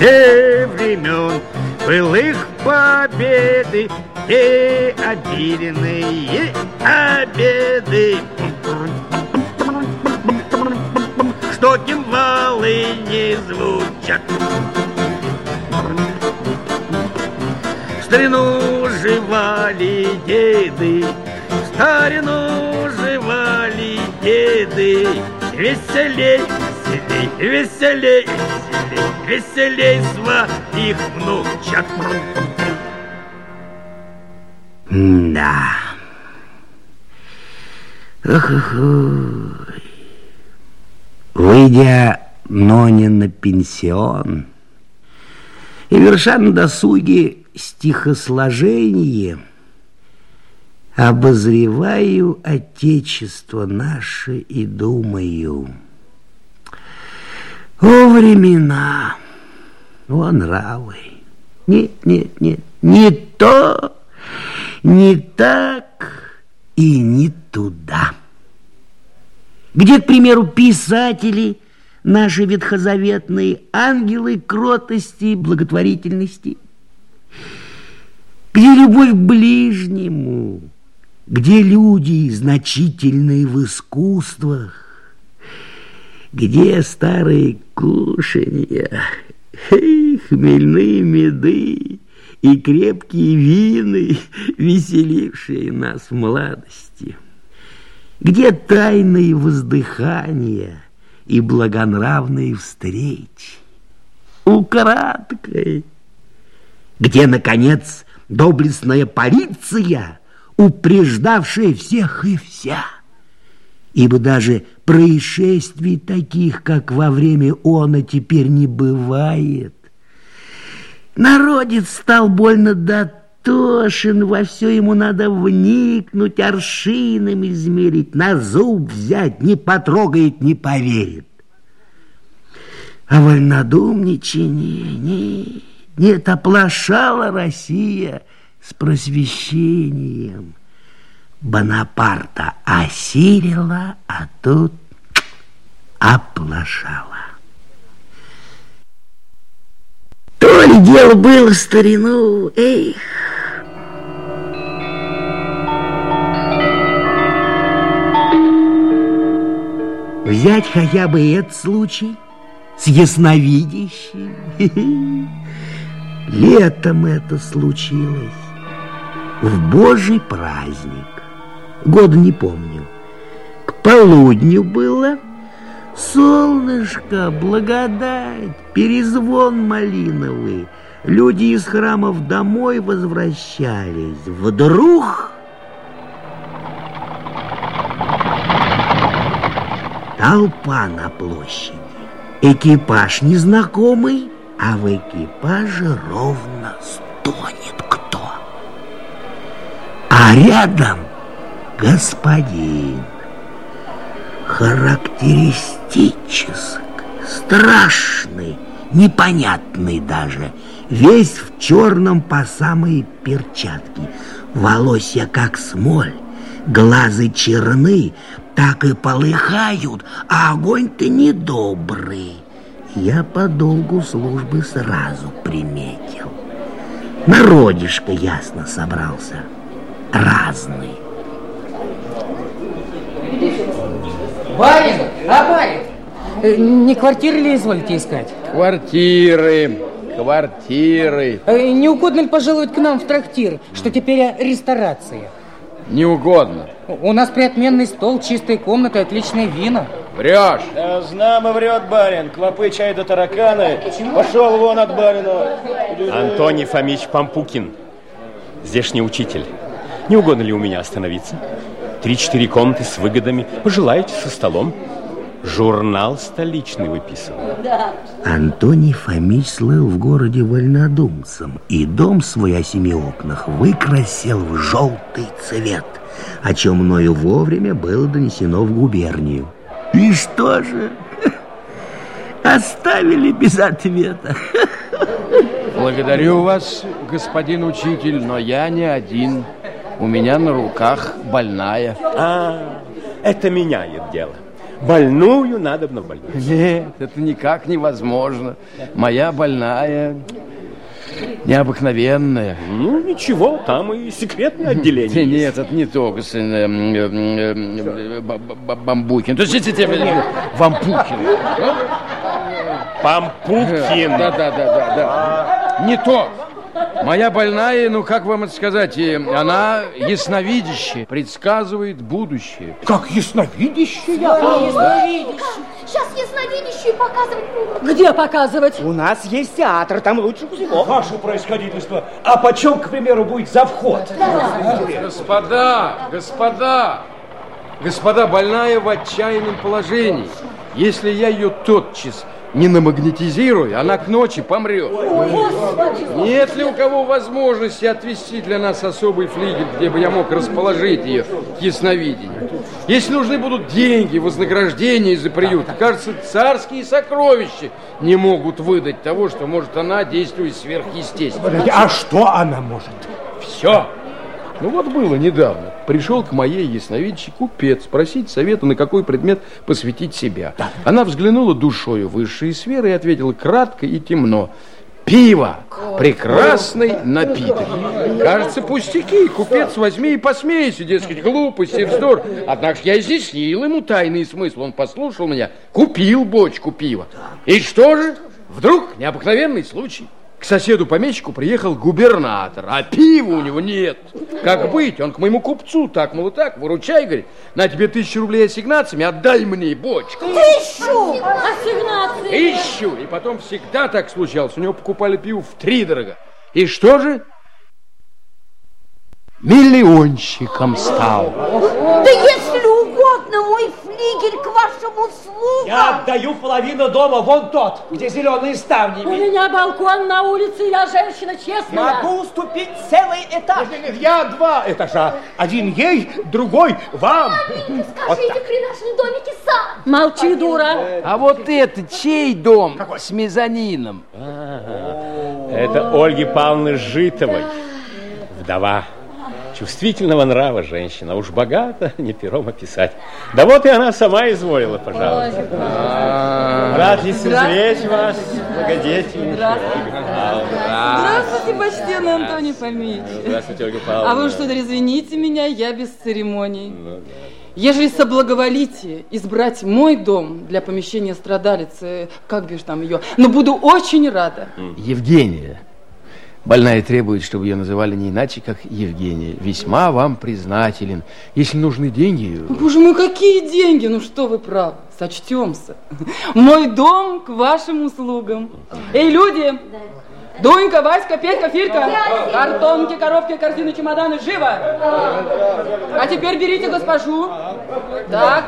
Те времен былых победы, те обильные обеды, что кимвалы не звучат. В старину жевали деды, в старину жевали деды. Веселей, веселей, веселей, веселей, веселей своих внучат. Да. Выйдя ноне на пенсион и верша на досуге стихосложение, обозреваю отечество наше и думаю: о времена, о нравы, нет, не то, не так и не туда. Где, к примеру, писатели, наши ветхозаветные ангелы кротости и благотворительности? Где любовь к ближнему? Где люди, значительные в искусствах? Где старые кушанья, хмельные меды и крепкие вины, веселившие нас в молодости? Где тайные воздыхания и благонравные встречи? Украдкой. Где, наконец, доблестная полиция, упреждавшая всех и вся? Ибо даже происшествий таких, как во время она, теперь не бывает. Народец стал больно дотошен, во все ему надо вникнуть, аршином измерить, на зуб взять, не потрогает, не поверит. А вольнодумничание, нет, оплошала Россия с просвещением. Бонапарта осилила, а тут оплошала. То ли дело было в старину, эх. Взять хотя бы этот случай с ясновидящим. Летом это случилось, в Божий праздник, года не помню. К полудню было, солнышко, благодать, перезвон малиновый. Люди из храмов домой возвращались. Вдруг толпа на площади, экипаж незнакомый, а в экипаже ровно стонет кто. А рядом господин, характеристический, страшный, непонятный даже, весь в черном по самые перчатки, волосья как смоль, глазы черны, так и полыхают, а огонь-то недобрый. Я по долгу службы сразу приметил. Народишко ясно собрался, разный. Барин, барин, не квартиры ли изволите искать? Квартиры. Не угодно ли пожаловать к нам в трактир, что теперь ресторация? Не угодно. У нас приотменный стол, чистые комнаты, отличное вино. Врешь. Да, знамо врет барин. Клопы, чай да тараканы. Пошел вон от барина. Антоний Фомич Пампукин, здешний учитель. Не угодно ли у меня остановиться? 3-4 комнаты с выгодами. Пожелаете, со столом. Журнал столичный выписываю. Антоний Фомич слыл в городе вольнодумцем и дом свой о 7 окнах выкрасил в желтый цвет, о чем мною вовремя было донесено в губернию. И что же? Оставили без ответа. Благодарю вас, господин учитель, но я не один. У меня на руках больная. Это меняет дело. Больную надобно в больницу. Нет, это никак невозможно. Моя больная необыкновенная. Ну, ничего, там и секретное отделение. Нет, это не то, Бамбукин. То есть, Вампукин. Пампукин. Да. Не то. Моя больная, ну как вам это сказать, она ясновидящая, предсказывает будущее. Как ясновидящая? Сейчас ясновидящую показывать будут. Где показывать? У нас есть театр, там лучше всего. Ваше происходительство, а почем, к примеру, будет за вход? Господа, больная в отчаянном положении. Если я ее тотчас не намагнетизирую, она к ночи помрет. Нет ли у кого возможности отвести для нас особый флигель, где бы я мог расположить ее к ясновидению? Если нужны будут деньги, вознаграждения за приют, кажется, царские сокровища не могут выдать того, что может она, действует сверхъестественно. А что она может? Все. Ну вот было недавно. Пришел к моей ясновидящей купец спросить совета, на какой предмет посвятить себя. Да. Она взглянула душою в высшие сферы и ответила кратко и темно: пиво, прекрасный напиток. Кажется, пустяки. Купец возьми и посмейся, дескать, глупость и вздор. Однако я изъяснил ему тайный смысл. Он послушал меня, купил бочку пива. И что же? Вдруг необыкновенный случай. К соседу-помещику приехал губернатор, а пива у него нет. Как быть? Он к моему купцу, так, мол, так, выручай, говорит, на тебе 1000 рублей ассигнациями, отдай мне бочку. 1000 ассигнаций. 1000. И потом всегда так случалось. У него покупали пиво втридорога. И что же? Миллионщиком стал. Да если угодно, мой флигель к вашим услугам. Я отдаю половину дома, вон тот, где зеленые ставни. У меня балкон на улице, я женщина честная. Могу уступить целый этаж. Нет, я 2 этажа. Один ей, другой вам. Скажите, при нашем домике сад. Молчи, дура. А вот это чей дом? Какой? С мезонином. Это Ольги Павловны Житовой, вдова. Чувствительного нрава женщина, уж богата, не пером описать. Да вот и она сама изволила, пожалуй. Рад лицезреть вас, благодетельнейшая Ольга Павловна. Здравствуйте, почтенный Антоний Фомич. Здравствуйте, Ольга Павловна. А вы что, извините меня, я без церемоний. Ежели соблаговолите избрать мой дом для помещения страдалицы, как бишь там ее, но буду очень рада. Евгения. Больная требует, чтобы ее называли не иначе, как Евгения. Весьма вам признателен. Если нужны деньги... Боже мой, какие деньги? Ну что вы правы, сочтемся. Мой дом к вашим услугам. Эй, люди! Дунька, Васька, Петька, Филька, картонки, коробки, корзины, чемоданы, живо! А теперь берите госпожу. Так,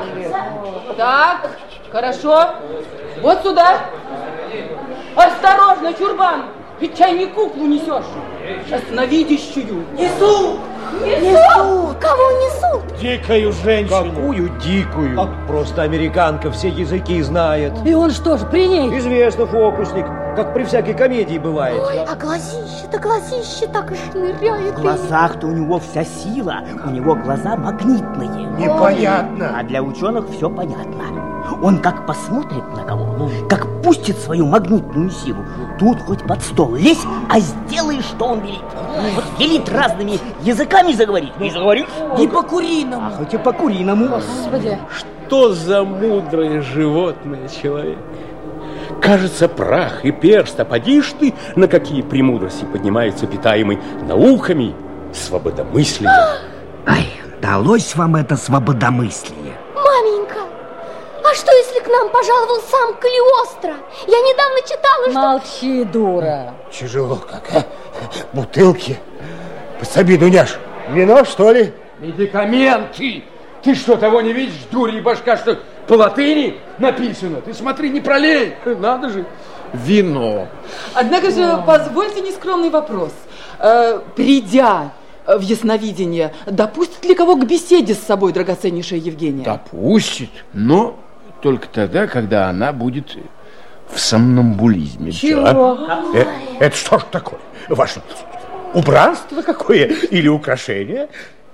хорошо. Вот сюда. Осторожно, чурбан! Ведь чай не куклу несешь, ясновидящую. Несут! Кого несут? Дикую женщину. Какую дикую? А просто американка все языки знает. И он что ж, при ней? Известно, фокусник, как при всякой комедии бывает. Ой, а глазище так и шныряет. В глазах-то у него вся сила, у него глаза магнитные. Непонятно. А для ученых все понятно. Он как посмотрит на кого, как пустит свою магнитную силу, тут хоть под стол лезь, а сделай, что он велит. Вот велит разными языками заговорить. Не заговоришь? И по-куриному. А хоть и по-куриному. Господи. Что за мудрое животное человек? Кажется, прах и перст, а поди ж ты, на какие премудрости поднимается питаемый науками свободомыслия. Ай, далось вам это свободомыслие. Маменька, а что, если к нам пожаловал сам Калиостро? Я недавно читала, что... Молчи, дура. Тяжело как, а? Бутылки. Подсоби, Дуняш. Вино, что ли? Медикаменты! Ты что, того не видишь, дурья башка, что по латыни написано? Ты смотри, не пролей. Надо же. Вино. Однако же, позвольте нескромный вопрос. Придя в ясновидение, допустит ли кого к беседе с собой драгоценнейшая Евгения? Допустит, но только тогда, когда она будет в сомнамбулизме. Чего? Это что ж такое? Ваше убранство какое или украшение?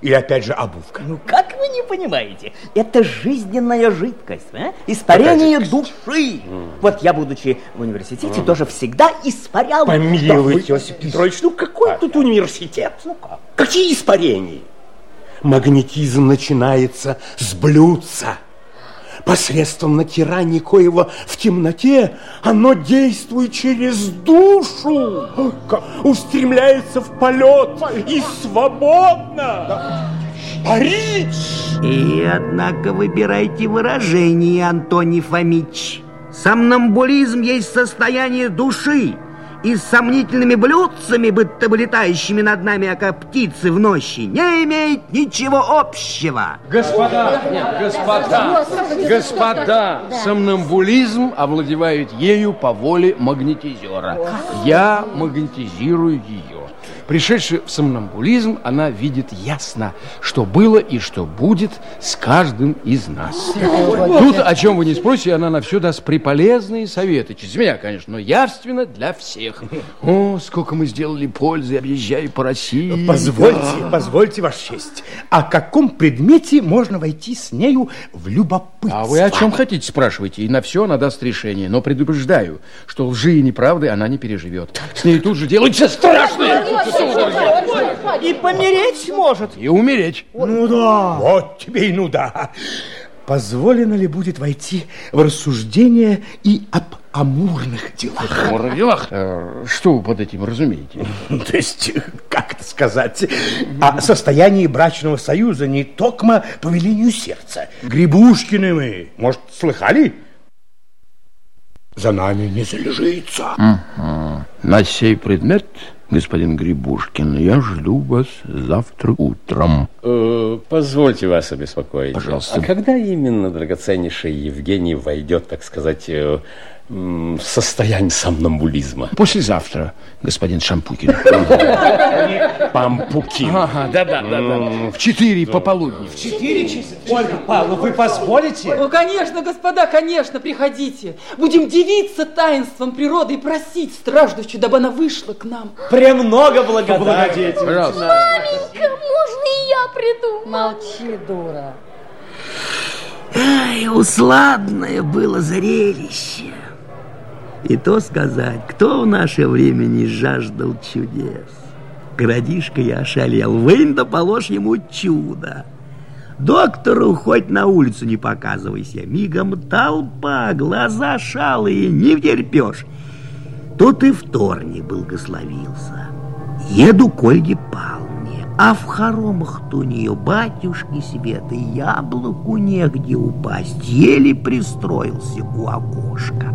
Или опять же обувка? Ну, как вы не понимаете? Это жизненная жидкость, испарение души. Вот я, будучи в университете, тоже всегда испарял... Помилуйте, Осип Петрович, ну какой тут университет? Ну как? Какие испарения? Магнетизм начинается с блюдца. Посредством натирания коего в темноте оно действует через душу, устремляется в полет и свободно парить. И, однако, выбирайте выражение, Антоний Фомич. Сомнамбулизм есть состояние души, и с сомнительными блюдцами, будто бы летающими над нами, как птицы в ночи, не имеет ничего общего. Господа, сомнамбулизм овладевает ею по воле магнетизера. Я магнетизирую ее. Пришедшая в сомнамбулизм, она видит ясно, что было и что будет с каждым из нас. Тут, о чем вы не спросите, она на все даст приполезные советы. Через меня, конечно, но явственно для всех. О, сколько мы сделали пользы, объезжая по России. Позвольте, Ваша честь. О каком предмете можно войти с нею в любопытство? А вы о чем хотите, спрашивайте, и на все она даст решение. Но предупреждаю, что лжи и неправды она не переживет. С ней тут же делается страшное. И помереть может. И умереть. Ну да. Вот тебе и ну да. Позволено ли будет войти в рассуждение и об амурных делах? Амурных делах? Что вы под этим разумеете? То есть, как это сказать, о состоянии брачного союза не токмо по велению сердца. Грибушкины мы, может, слыхали? За нами не залежится. На сей предмет, господин Грибушкин, я жду вас завтра утром. Позвольте вас обеспокоить. Пожалуйста. А когда именно драгоценнейший Евгений войдет, так сказать, в состояние сомнамбулизма? Послезавтра, господин Шампукин. Пампукин. Ага, да. В 4 пополудни. В 4 часа? Ольга Павловна, вы позволите? Ну, конечно, господа, конечно, приходите. Будем дивиться таинством природы и просить страждущую, дабы она вышла к нам. Премного благодарен. Пожалуйста. Маменька, можно и я приду? Молчи, дура. Ай, усладное было зрелище. И то сказать, кто в наше время не жаждал чудес. Городишко я ошалел, вынь да положь ему чудо. Доктору хоть на улицу не показывайся, мигом толпа, глаза шалые, не втерпешь. Тут и вторник благословился. Еду к Ольге Павловне, а в хоромах-то у нее батюшки света, яблоку негде упасть, еле пристроился у окошка.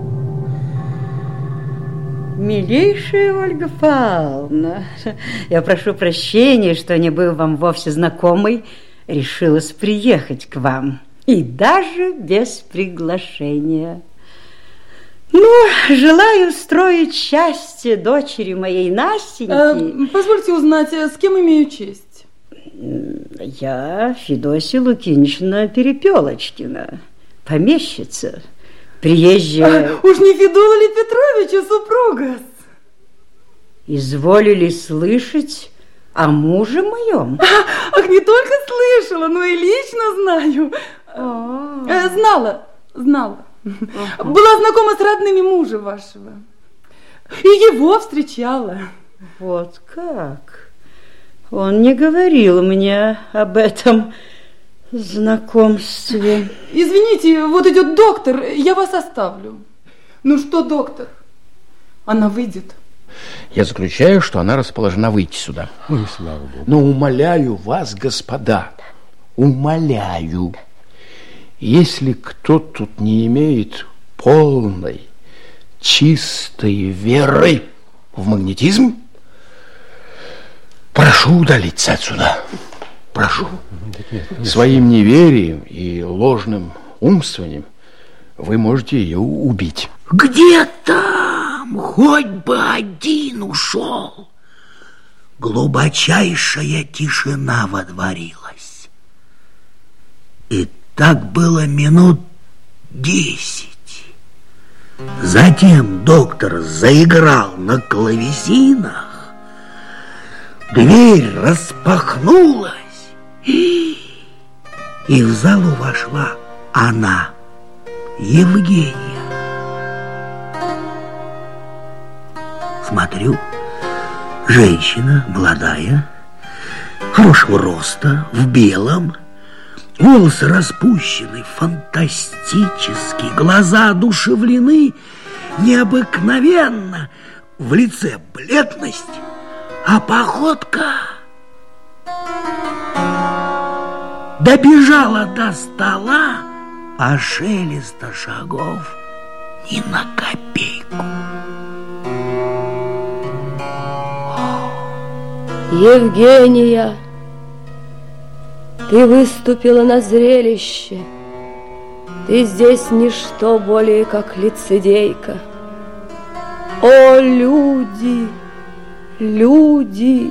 Милейшая Ольга Павловна, я прошу прощения, что, не был вам вовсе знакомой, решилась приехать к вам. И даже без приглашения. Ну, желаю устроить счастье дочери моей Настеньки. Позвольте узнать, с кем имею честь? Я Федосия Лукинична Перепелочкина, помещица. Приезжая... Уж не Федула ли Петровича супруга? Изволили слышать о муже моем? Ах, не только слышала, но и лично знаю. Знала. Была знакома с родными мужа вашего. И его встречала. Вот как? Он не говорил мне об этом знакомстве. Извините, вот идет доктор, я вас оставлю. Ну что, доктор, она выйдет? Я заключаю, что она расположена выйти сюда. Ой, слава Богу. Но умоляю вас, господа, умоляю, если кто тут не имеет полной, чистой веры в магнетизм, прошу удалиться отсюда. Прошу. Своим неверием и ложным умствованием вы можете ее убить. Где там? Хоть бы один ушел. Глубочайшая тишина водворилась. И так было минут 10. Затем доктор заиграл на клавесинах. Дверь распахнулась, И в залу вошла она, Евгения. Смотрю, женщина молодая, хорошего роста, в белом, волосы распущены, фантастически, глаза одушевлены, необыкновенно, в лице бледность, а походка... Добежала до стола, а шелеста шагов ни на копейку. Евгения, ты выступила на зрелище. Ты здесь ничто более, как лицедейка. О, люди, люди!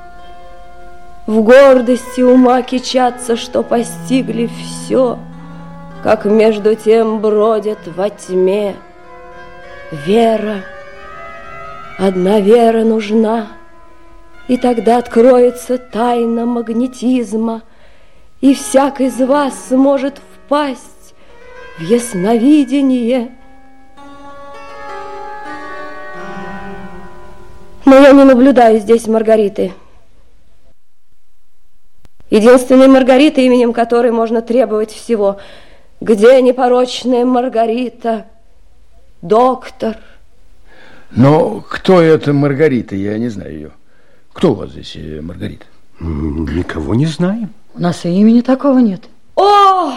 В гордости ума кичатся, что постигли все, как между тем бродят во тьме. Вера, одна вера нужна, и тогда откроется тайна магнетизма, и всяк из вас сможет впасть в ясновидение. Но я не наблюдаю здесь Маргариты. Единственной Маргарита, именем которой можно требовать всего. Где непорочная Маргарита? Доктор. Но кто эта Маргарита? Я не знаю ее. Кто у вас здесь Маргарита? Никого не знаем. У нас и имени такого нет. О,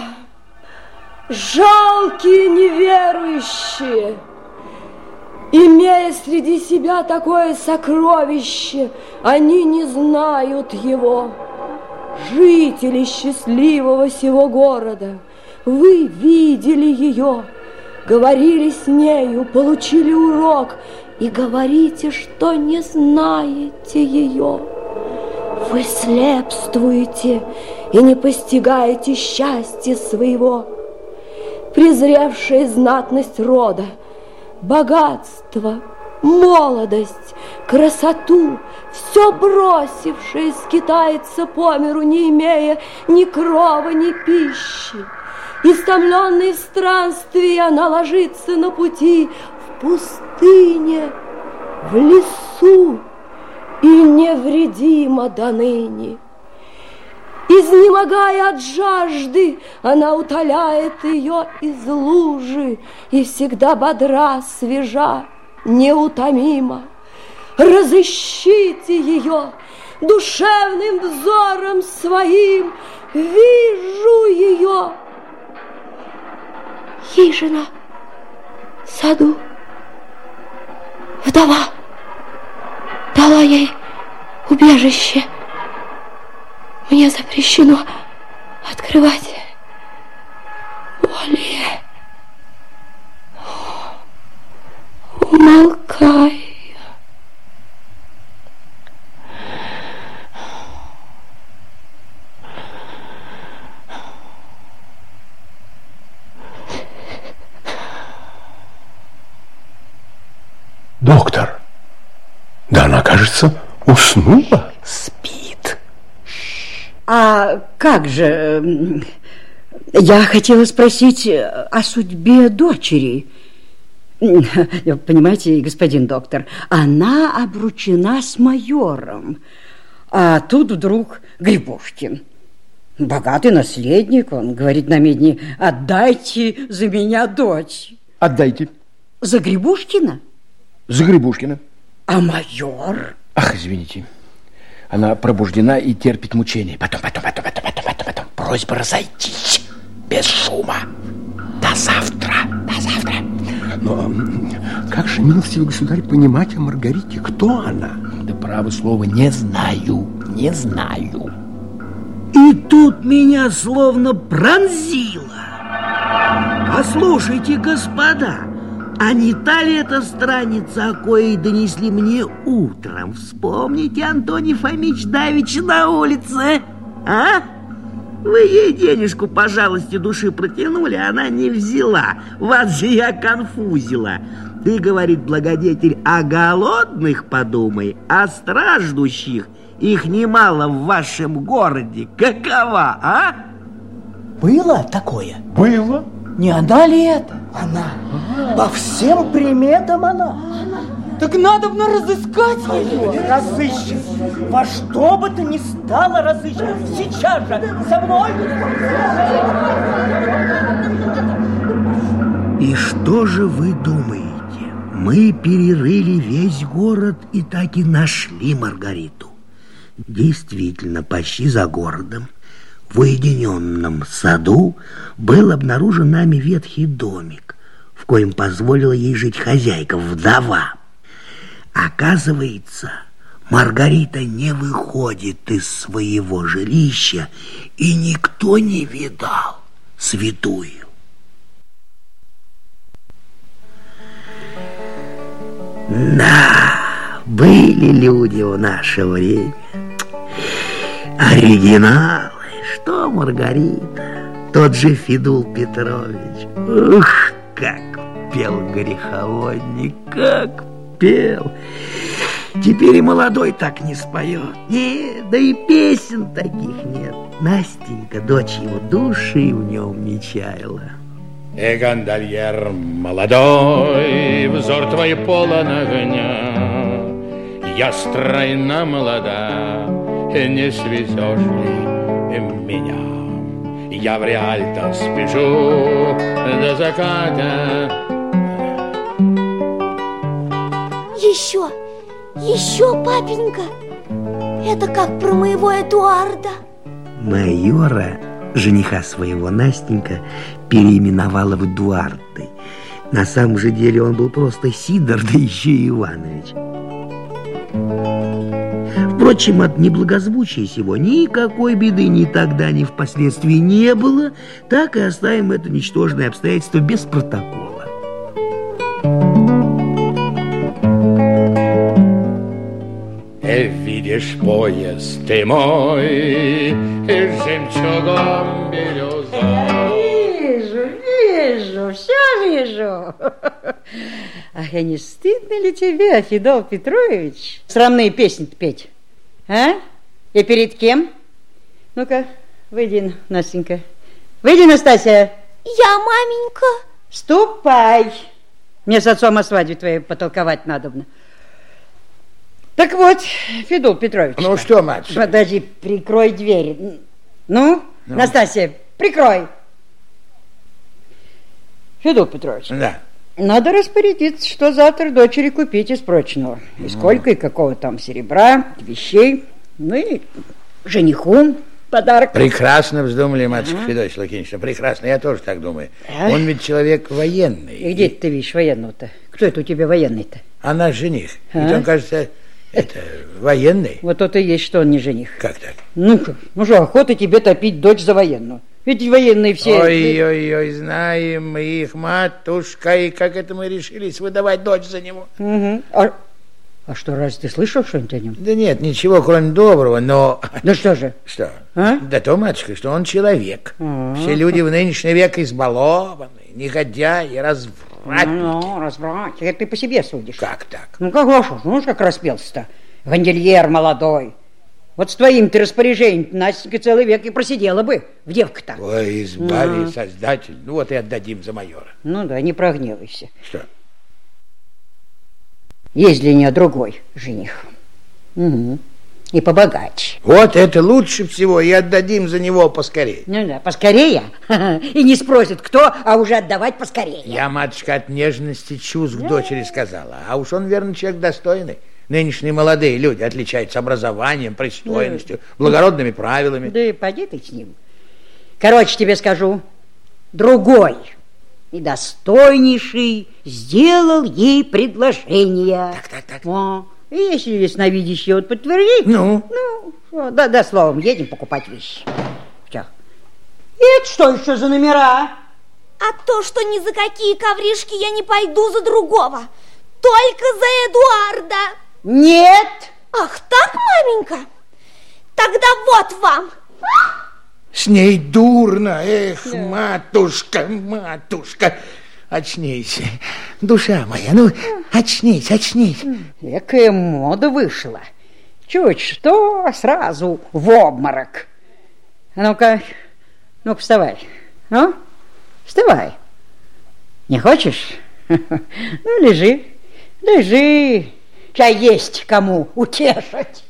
жалкие неверующие! Имея среди себя такое сокровище, они не знают его. Жители счастливого сего города, вы видели ее, говорили с нею, получили урок и говорите, что не знаете ее. Вы слепствуете и не постигаете счастья своего. Презревшая знатность рода, богатство, молодость, красоту, все бросившее скитается по миру, не имея ни крова, ни пищи. Истомленной в странстве она ложится на пути в пустыне, в лесу и невредима доныне. Изнемогая от жажды, она утоляет ее из лужи и всегда бодра, свежа, неутомима. Разыщите ее душевным взором своим, вижу ее. Хижина в саду, вдова дала ей убежище. Мне запрещено открывать более. Умолкай. Доктор, да она, кажется, уснула. Спит. А как же... Я хотела спросить о судьбе дочери. Понимаете, господин доктор, она обручена с майором. А тут вдруг Грибушкин. Богатый наследник, он говорит на медне: отдайте за меня дочь. Отдайте. За Грибушкина? За Грибушкина. А майор? Ах, извините. Она пробуждена и терпит мучения. Потом. Просьба разойтись без шума. До завтра. Но как же, милостивый государь, понимать о Маргарите? Кто она? Да право слово, не знаю. И тут меня словно пронзило. Послушайте, господа, а не та ли эта страница, о коей донесли мне утром? Вспомните, Антоний Фомич давеча на улице, а? Вы ей денежку по жалости души протянули, она не взяла. Вас же я конфузила. Ты, говорит благодетель, о голодных подумай, о страждущих Их немало в вашем городе. Какова, а? Было такое? Было. Не она ли это? Она. По всем приметам она. Так надо бы разыскать ее. Разыщем. Во что бы то ни стало разыщем. Сейчас же. За мной. И что же вы думаете? Мы перерыли весь город и так и нашли Маргариту. Действительно, почти за городом, в уединенном саду, был обнаружен нами ветхий домик, в коем позволила ей жить хозяйка, вдова. Оказывается, Маргарита не выходит из своего жилища, и никто не видал святую. Да, были люди в наше время. Оригиналы. Что Маргарита? Тот же Федул Петрович. Ух, как пел греховодник, как пел. Теперь и молодой так не споет. Нет, да и песен таких нет. Настенька, дочь его, души в нем не чаяла. Гондольер молодой, взор твой полон огня. Я стройна молода, не свезешь ли меня? Я в Риальто спешу до заката. Еще, папенька. Это как про моего Эдуарда. Майора, жениха своего, Настенька переименовала в Эдуарды. На самом же деле он был просто Сидор, да еще и Иванович. Впрочем, от неблагозвучия сего никакой беды ни тогда, ни впоследствии не было. Так и оставим это ничтожное обстоятельство без протокола. Видишь, поезд ты мой, жемчугом бирюзой. Вижу, все вижу. Ах, не стыдно ли тебе, Федол Петрович, срамные песни петь? А? И перед кем? Ну-ка, выйди, Настенька. Выйди, Настасья. Я, маменька. Ступай. Мне с отцом о свадьбе твоей потолковать надобно. Так вот, Федул Петрович. Ну что, мать? Подожди, прикрой двери. Ну, Настасья, прикрой. Федул Петрович. Да. Надо распорядиться, что завтра дочери купить из прочного. И сколько, и какого там серебра, вещей. Ну и жениху подарок. Прекрасно вздумали, матушка Федосия Лукинична, прекрасно, я тоже так думаю. Он ведь человек военный. И где ты видишь военного-то? Кто это у тебя военный-то? А наш жених. Ведь он, кажется, это военный. Вот то-то и есть, что он не жених. Как так? Ну что, охота тебе топить дочь за военную. Ведь военные все... Ой, знаем мы их, матушка, и как это мы решились выдавать дочь за него. А что, разве ты слышал что-нибудь о нем? Да нет, ничего, кроме доброго, но... Да что же? Что? Да то, матушка, что он человек. Все люди в нынешний век избалованы, негодяи, развратники. Ну, развратники, это ты по себе судишь. Как так? Ну, как лошадь, ну, как распелся-то. Гондольер молодой. Вот с твоим-то распоряжением Настенька целый век и просидела бы в девка-то. Ой, избави, Создатель. Ну, вот и отдадим за майора. Ну да, не прогневайся. Что? Есть для нее другой жених. И побогаче. Вот это лучше всего, и отдадим за него поскорее. Ну да, поскорее. И не спросит кто, а уже отдавать поскорее. Я, матушка, от нежности чувств к дочери сказала. А уж он, верно, человек достойный. Нынешние молодые люди отличаются образованием, пристойностью, благородными правилами. Да и поди ты с ним. Короче, тебе скажу, другой и достойнейший сделал ей предложение. Так. И если ясновидящий вот подтвердит, да, словом, едем покупать вещи. Все. И это что еще за номера? А то, что ни за какие ковришки я не пойду за другого, только за Эдуарда. Нет. Ах так, маменька? Тогда вот вам. С ней дурно. Эх, матушка, очнись. Душа моя, ну, очнись. Экая мода вышла. Чуть что, сразу в обморок. Ну-ка, ну-ка, вставай. Ну, вставай. Не хочешь? Ну, лежи, лежи. Чай есть кому утешить.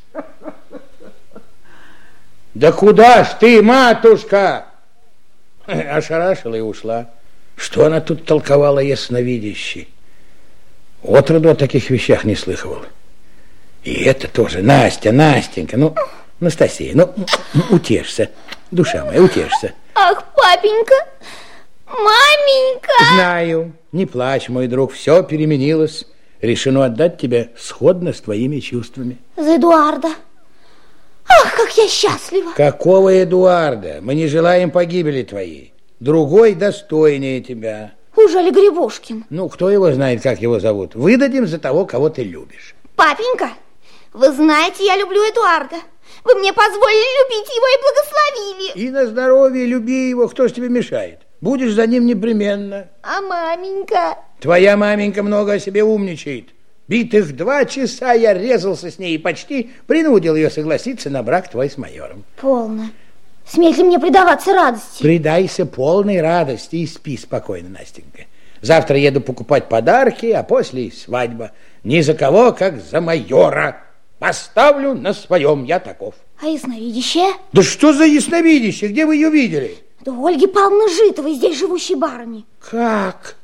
Да куда ж ты, матушка? Ошарашила и ушла. Что она тут толковала ясновидящей? Отроду о таких вещах не слыхивала. И это тоже. Настя, Настенька, ну, Настасья, ну, утешься. Душа моя, утешься. Ах, папенька, маменька. Знаю, не плачь, мой друг, все переменилось. Решено отдать тебя сходно с твоими чувствами. За Эдуарда. Ах, как я счастлива. Какого Эдуарда? Мы не желаем погибели твоей. Другой достойнее тебя. Ужели Грибушкин? Ну, кто его знает, как его зовут. Выдадим за того, кого ты любишь. Папенька, вы знаете, я люблю Эдуарда. Вы мне позволили любить его и благословили. И на здоровье люби его, кто ж тебе мешает. Будешь за ним непременно. А маменька? Твоя маменька много о себе умничает. Битых 2 часа я резался с ней и почти принудил ее согласиться на брак твой с майором. Полно. Смеет ли мне предаваться радости? Предайся полной радости и спи спокойно, Настенька. Завтра еду покупать подарки, а после свадьба. Ни за кого, как за майора. Поставлю на своем, я таков. А ясновидящая? Да что за ясновидящая? Где вы ее видели? Да у Ольги Павловны Житовой, здесь живущей барыни. Как?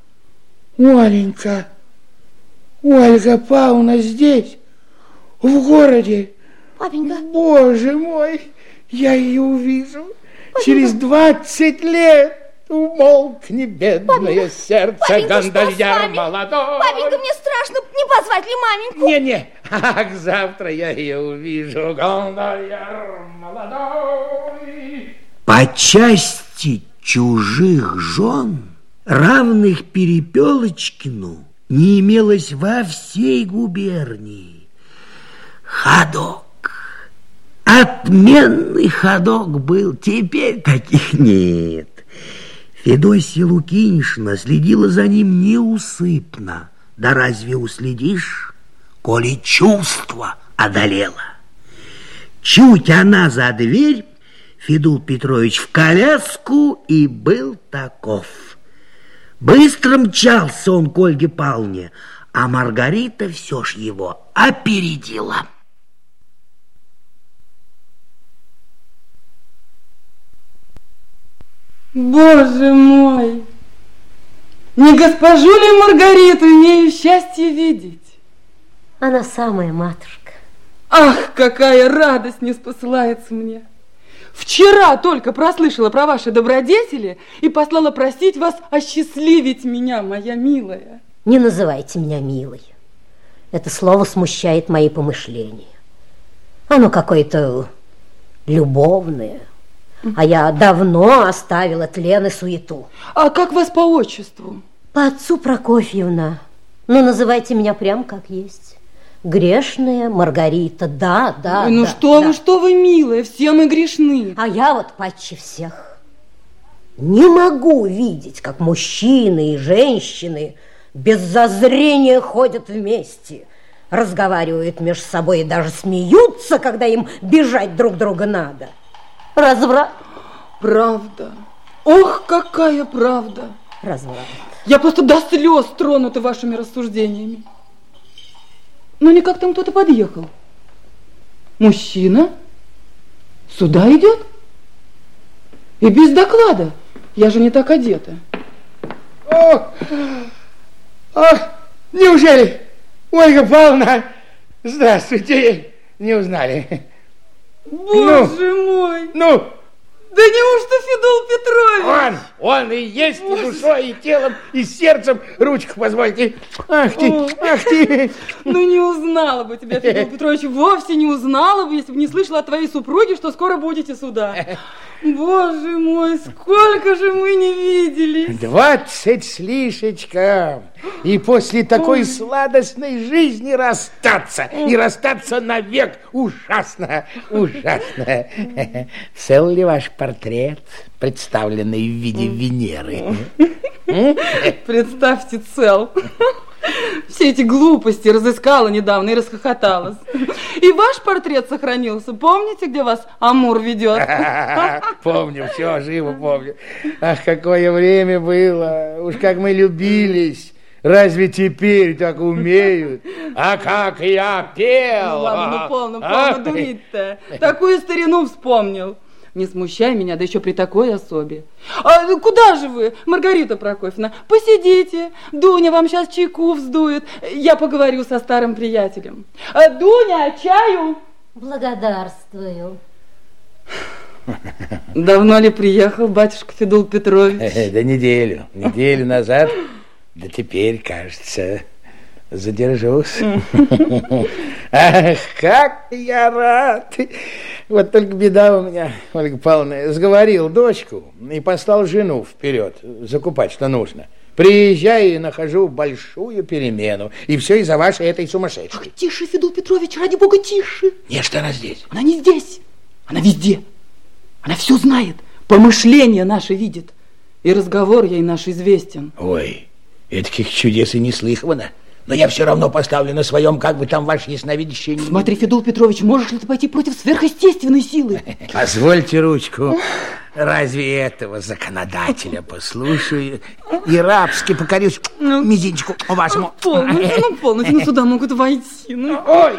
Оленька, Ольга Павловна здесь, в городе? Папенька. Боже мой, я ее увижу. Папенька. Через 20 лет. Умолкни, бедное сердце, гондольер молодой. Папенька, мне страшно, не позвать ли маменьку? Не-не, ах, завтра я ее увижу, гондольер молодой. По части чужих жен, равных Перепелочкину, не имелось во всей губернии. Ходок, отменный ходок был, теперь таких нет. Федосья Лукинишна следила за ним неусыпно. Да разве уследишь, коли чувство одолело? Чуть она за дверь, Федул Петрович в коляску и был таков. Быстро мчался он к Ольге Павловне, а Маргарита все ж его опередила. Боже мой! Не госпожу ли Маргариту имею счастье видеть? Она самая, матушка. Ах, какая радость не спосылается мне! Вчера только прослышала про ваши добродетели и послала просить вас осчастливить меня, моя милая. Не называйте меня милой. Это слово смущает мои помышления. Оно какое-то любовное. А я давно оставила тлен и суету. А как вас по отчеству? По отцу Прокофьевна. Ну, называйте меня прям как есть. Грешная Маргарита, да. Ой, ну да, что вы, милая, все мы грешны. А я вот паче всех. Не могу видеть, как мужчины и женщины без зазрения ходят вместе, разговаривают между собой и даже смеются, когда им бежать друг друга надо. Разврат. Правда. Ох, какая правда. Разврат. Я просто до слез тронута вашими рассуждениями. Но не как там кто-то подъехал. Мужчина сюда идет? И без доклада. Я же не так одета. Неужели, Ольга Павловна? Здравствуйте. Не узнали. Боже мой! Ну? Да неужто Федул Петрович? Он и есть и душой, и телом, и сердцем. Ручку позвольте. Ах ты. Ну не узнала бы тебя, Федул Петрович, вовсе не узнала бы, если бы не слышала от твоей супруги, что скоро будете сюда. Боже мой, сколько же мы не виделись. 20 с лишечком. И после такой сладостной жизни расстаться. И расстаться навек. Ужасно, ужасно. Цел ли ваш портрет, представленный в виде Венеры? Представьте, цел. Все эти глупости разыскала недавно и расхохоталась. И ваш портрет сохранился. Помните, где вас Амур ведет? Помню, все, живо помню. Ах, какое время было. Уж как мы любились. Разве теперь так умеют? А как я пел! Ну ладно, полно дурить-то. Такую старину вспомнил. Не смущай меня, да еще при такой особе. А куда же вы, Маргарита Прокофьевна? Посидите. Дуня вам сейчас чайку вздует. Я поговорю со старым приятелем. Дуня, чаю? Благодарствую. Давно ли приехал батюшка Федул Петрович? Да неделю назад. Да теперь, кажется, задержусь. Ах, как я рад! Вот только беда у меня, Ольга Павловна, сговорил дочку и послал жену вперед закупать, что нужно. Приезжаю и нахожу большую перемену. И все из-за вашей этой сумасшедшей. Ах, тише, Федул Петрович, ради бога, тише. Нет, что она здесь? Она не здесь, она везде. Она все знает, помышления наши видит. И разговор ей наш известен. Ой, этих чудес и не слыхано. Но я все равно поставлю на своем, как бы там ваше ясновидящее... Смотри, Федул Петрович, можешь ли ты пойти против сверхъестественной силы? Позвольте ручку. Разве этого законодателя послушаю и рабски покорюсь мизинчику вашему? Полностью сюда могут войти. Ой,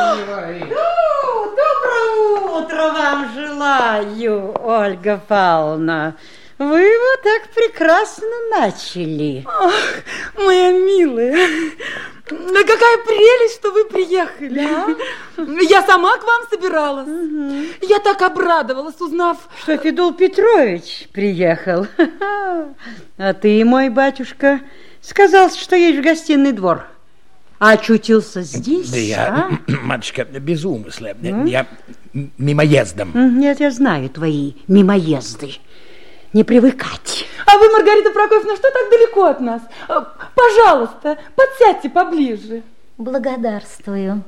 доброе утро вам желаю, Ольга Павловна. Вы вот так прекрасно начали. Ах, моя милая, да какая прелесть, что вы приехали. Да? Я сама к вам собиралась. Угу. Я так обрадовалась, узнав... Что Федул Петрович приехал. А ты, мой батюшка, сказал, что есть в гостиный двор. А очутился здесь? Да я, матушка, без умысла. Я мимоездом. Нет, я знаю твои мимоезды. Не привыкать. А вы, Маргарита Прокофьевна, что так далеко от нас? Пожалуйста, подсядьте поближе. Благодарствую.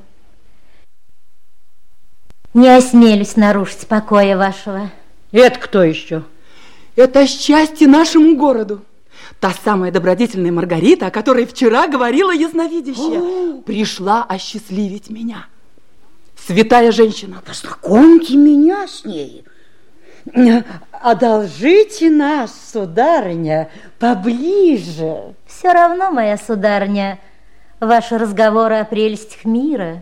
Не осмелюсь нарушить покоя вашего. Это кто еще? Это счастье нашему городу. Та самая добродетельная Маргарита, о которой вчера говорила ясновидящая, пришла осчастливить меня. Святая женщина. Познакомьте меня с ней. Одолжите нас, сударыня, поближе. Все равно, моя сударыня, ваши разговоры о прелестях мира,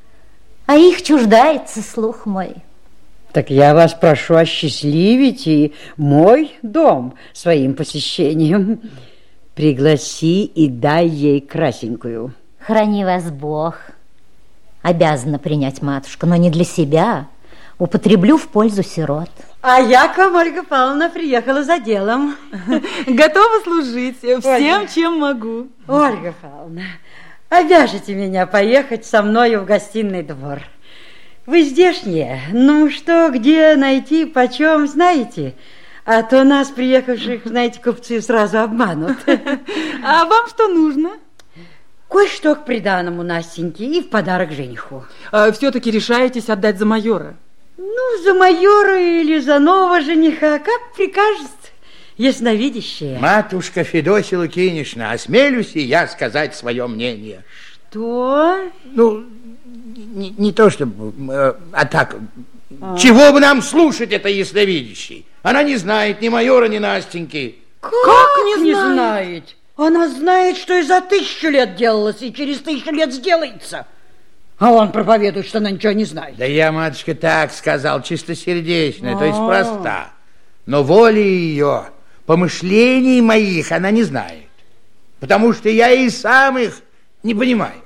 а их чуждается слух мой. Так я вас прошу осчастливить и мой дом своим посещением. Пригласи и дай ей красенькую. Храни вас Бог. Обязана принять, матушка, но не для себя. Употреблю в пользу сирот. А я к вам, Ольга Павловна, приехала за делом. Готова служить всем, чем могу. Ольга Павловна, обяжете меня поехать со мною в гостиный двор. Вы здешняя, ну что, где найти, почем, знаете? А то нас, приехавших, знаете, купцы сразу обманут. А вам что нужно? Кое-что к приданому Настеньке и в подарок жениху. Все-таки решаетесь отдать за майора? Ну, за майора или за нового жениха, как прикажет ясновидящая. Матушка Федосия Лукинишна, осмелюсь и я сказать свое мнение. Что? Ну, не то чтобы, а так. Чего бы нам слушать это ясновидящей? Она не знает ни майора, ни Настеньки. Как не знает? Она знает, что и за 1000 лет делалось, и через 1000 лет сделается. А он проповедует, что она ничего не знает. Да я, матушка, так сказал, чистосердечно, то есть проста. Но воли ее, помышлений моих она не знает. Потому что я и сам их не понимаю.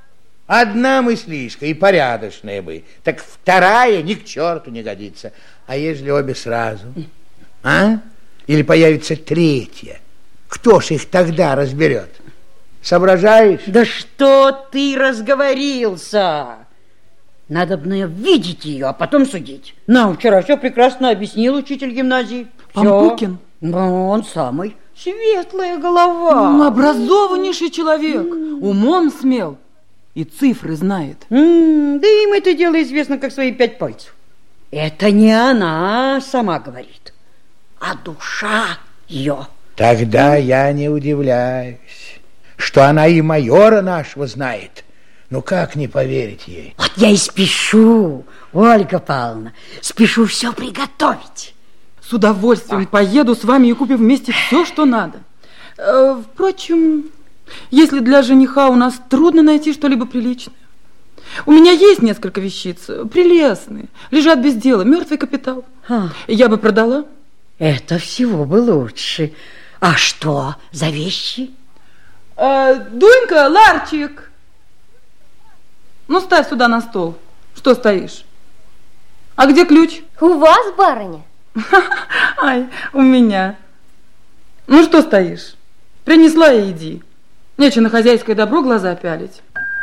Одна мыслишка и порядочная бы, так вторая ни к черту не годится. А ежели обе сразу? А? Или появится третья? Кто ж их тогда разберет? Соображаешь? Да что ты разговорился? Надо бы видеть ее, а потом судить. Нам вчера все прекрасно объяснил учитель гимназии. Пампукин? Ну, он самый. Светлая голова. Образованнейший человек. Умом смел. И цифры знает. Да им это дело известно, как свои 5 пальцев. Это не она сама говорит, а душа ее. Тогда я не удивляюсь, что она и майора нашего знает. Ну, как не поверить ей? Вот я и спешу, Ольга Павловна, спешу все приготовить. С удовольствием поеду с вами и купим вместе все, что надо. Впрочем, если для жениха у нас трудно найти что-либо приличное, у меня есть несколько вещиц, прелестные, лежат без дела, мертвый капитал. Я бы продала. Это всего бы лучше. А что за вещи? Дунька, ларчик. Ну, ставь сюда на стол. Что стоишь? А где ключ? У вас, барыня. Ай, у меня. Ну, что стоишь? Принесла и иди. Нечего на хозяйское добро глаза пялить.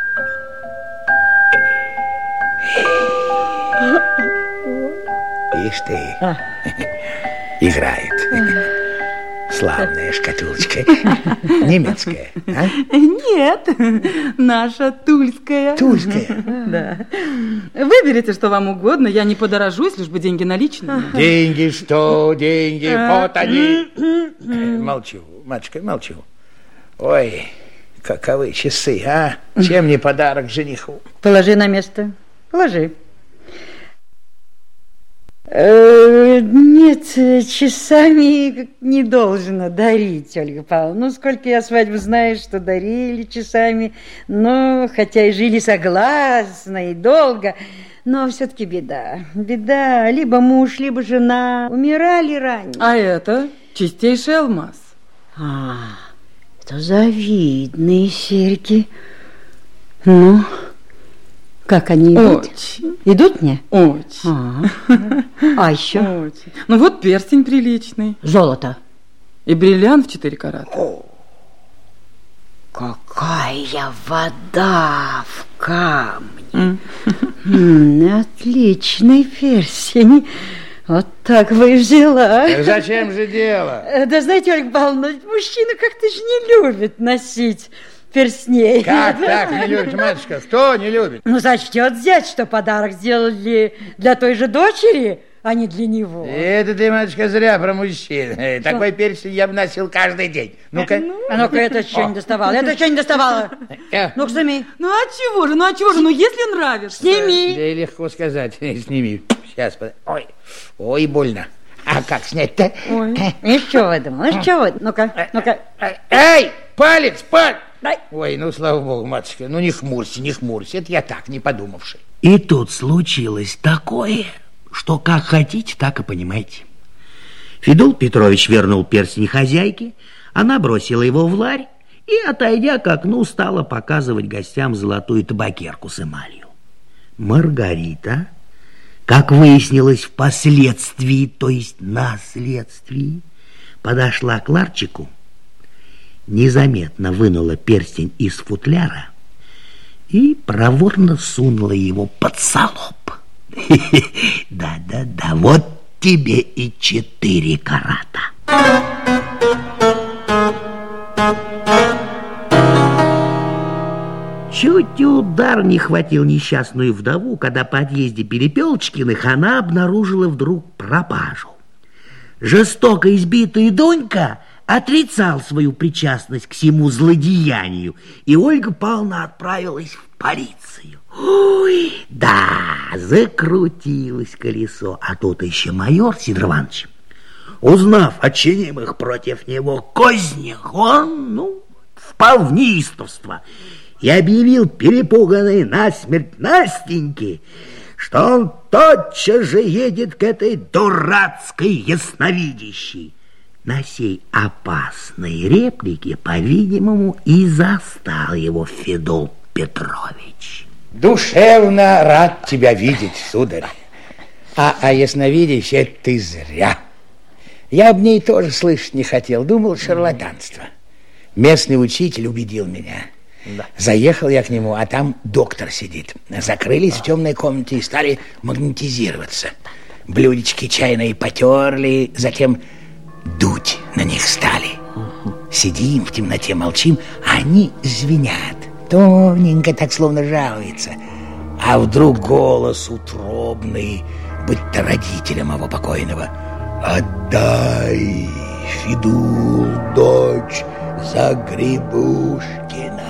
Ишь ты, играет. Славная шкатулочка. Немецкая, а? Нет, наша тульская. Тульская? Да. Выберите, что вам угодно, я не подорожусь, лишь бы деньги наличные. Деньги, что? Деньги, вот они. Молчу, матушка, молчу. Ой, каковы часы, а? Чем не подарок жениху? Положи на место, положи. Нет, часами не должно дарить, Ольга Павловна. Ну, сколько я свадьбу знаю, что дарили часами. Но, хотя и жили согласно и долго, но все-таки беда. Беда. Либо муж, либо жена умирали ранее. А это чистейший алмаз. Это завидные серьги. Ну... Как они идут? Очень. Идут мне? Очень. А еще? Очень. Ну вот перстень приличный. Золото. И бриллиант в 4 карата. Какая вода в камне. Отличный перстень. Вот так бы и взяла. Так зачем же дело? Да знаете, Ольга Павловна, мужчина как-то же не любит носить перстней. Как так не любит, матушка? Кто не любит? Ну, зачтет взять, что подарок сделали для той же дочери, а не для него. Это ты, матушка, зря про мужчин. Такой перстень я бы носил каждый день. Ну-ка. А ну-ка, это что не доставало? Это что не доставало? Ну-ка, сними. Ну, а чего же? Ну, если нравится. Сними. Да и легко сказать. Сними. Сейчас, ой, больно. А как снять-то? Ой. И что вы думали? Ну, что вы? Ну-ка, ну-ка. Эй, палец. Дай. Ой, ну, слава богу, матушка, ну не хмурься. Это я так, не подумавши. И тут случилось такое, что как хотите, так и понимаете. Федул Петрович вернул перстень хозяйке, она бросила его в ларь и, отойдя к окну, стала показывать гостям золотую табакерку с эмалью. Маргарита, как выяснилось впоследствии, то есть на следствии, подошла к ларчику, незаметно вынула перстень из футляра и проворно сунула его под салоп. Да-да-да, вот тебе и 4 карата. Чуть удар не хватил несчастную вдову, когда по отъезде Перепелочкиных она обнаружила вдруг пропажу. Жестоко избитая Дунька отрицал свою причастность к всему злодеянию, и Ольга Павловна отправилась в полицию. Ой, да, закрутилось колесо. А тут еще майор Сидор Иванович, узнав о чинимых против него кознях, он, впал в неистовство и объявил перепуганной насмерть Настеньке, что он тотчас же едет к этой дурацкой ясновидящей. На сей опасной реплике, по-видимому, и застал его Федул Петрович. Душевно рад тебя видеть, сударь. А ясновидящий, это ты зря. Я об ней тоже слышать не хотел, думал, шарлатанство. Местный учитель убедил меня. Да. Заехал я к нему, а там доктор сидит. Закрылись в темной комнате и стали магнетизироваться. Блюдечки чайные потерли, затем дуть на них стали. Сидим в темноте, молчим, а они звенят. Тоненько, так словно жалуется. А вдруг голос утробный, быть-то родителя моего покойного: «Отдай, Федул, дочь, за Грибушкина.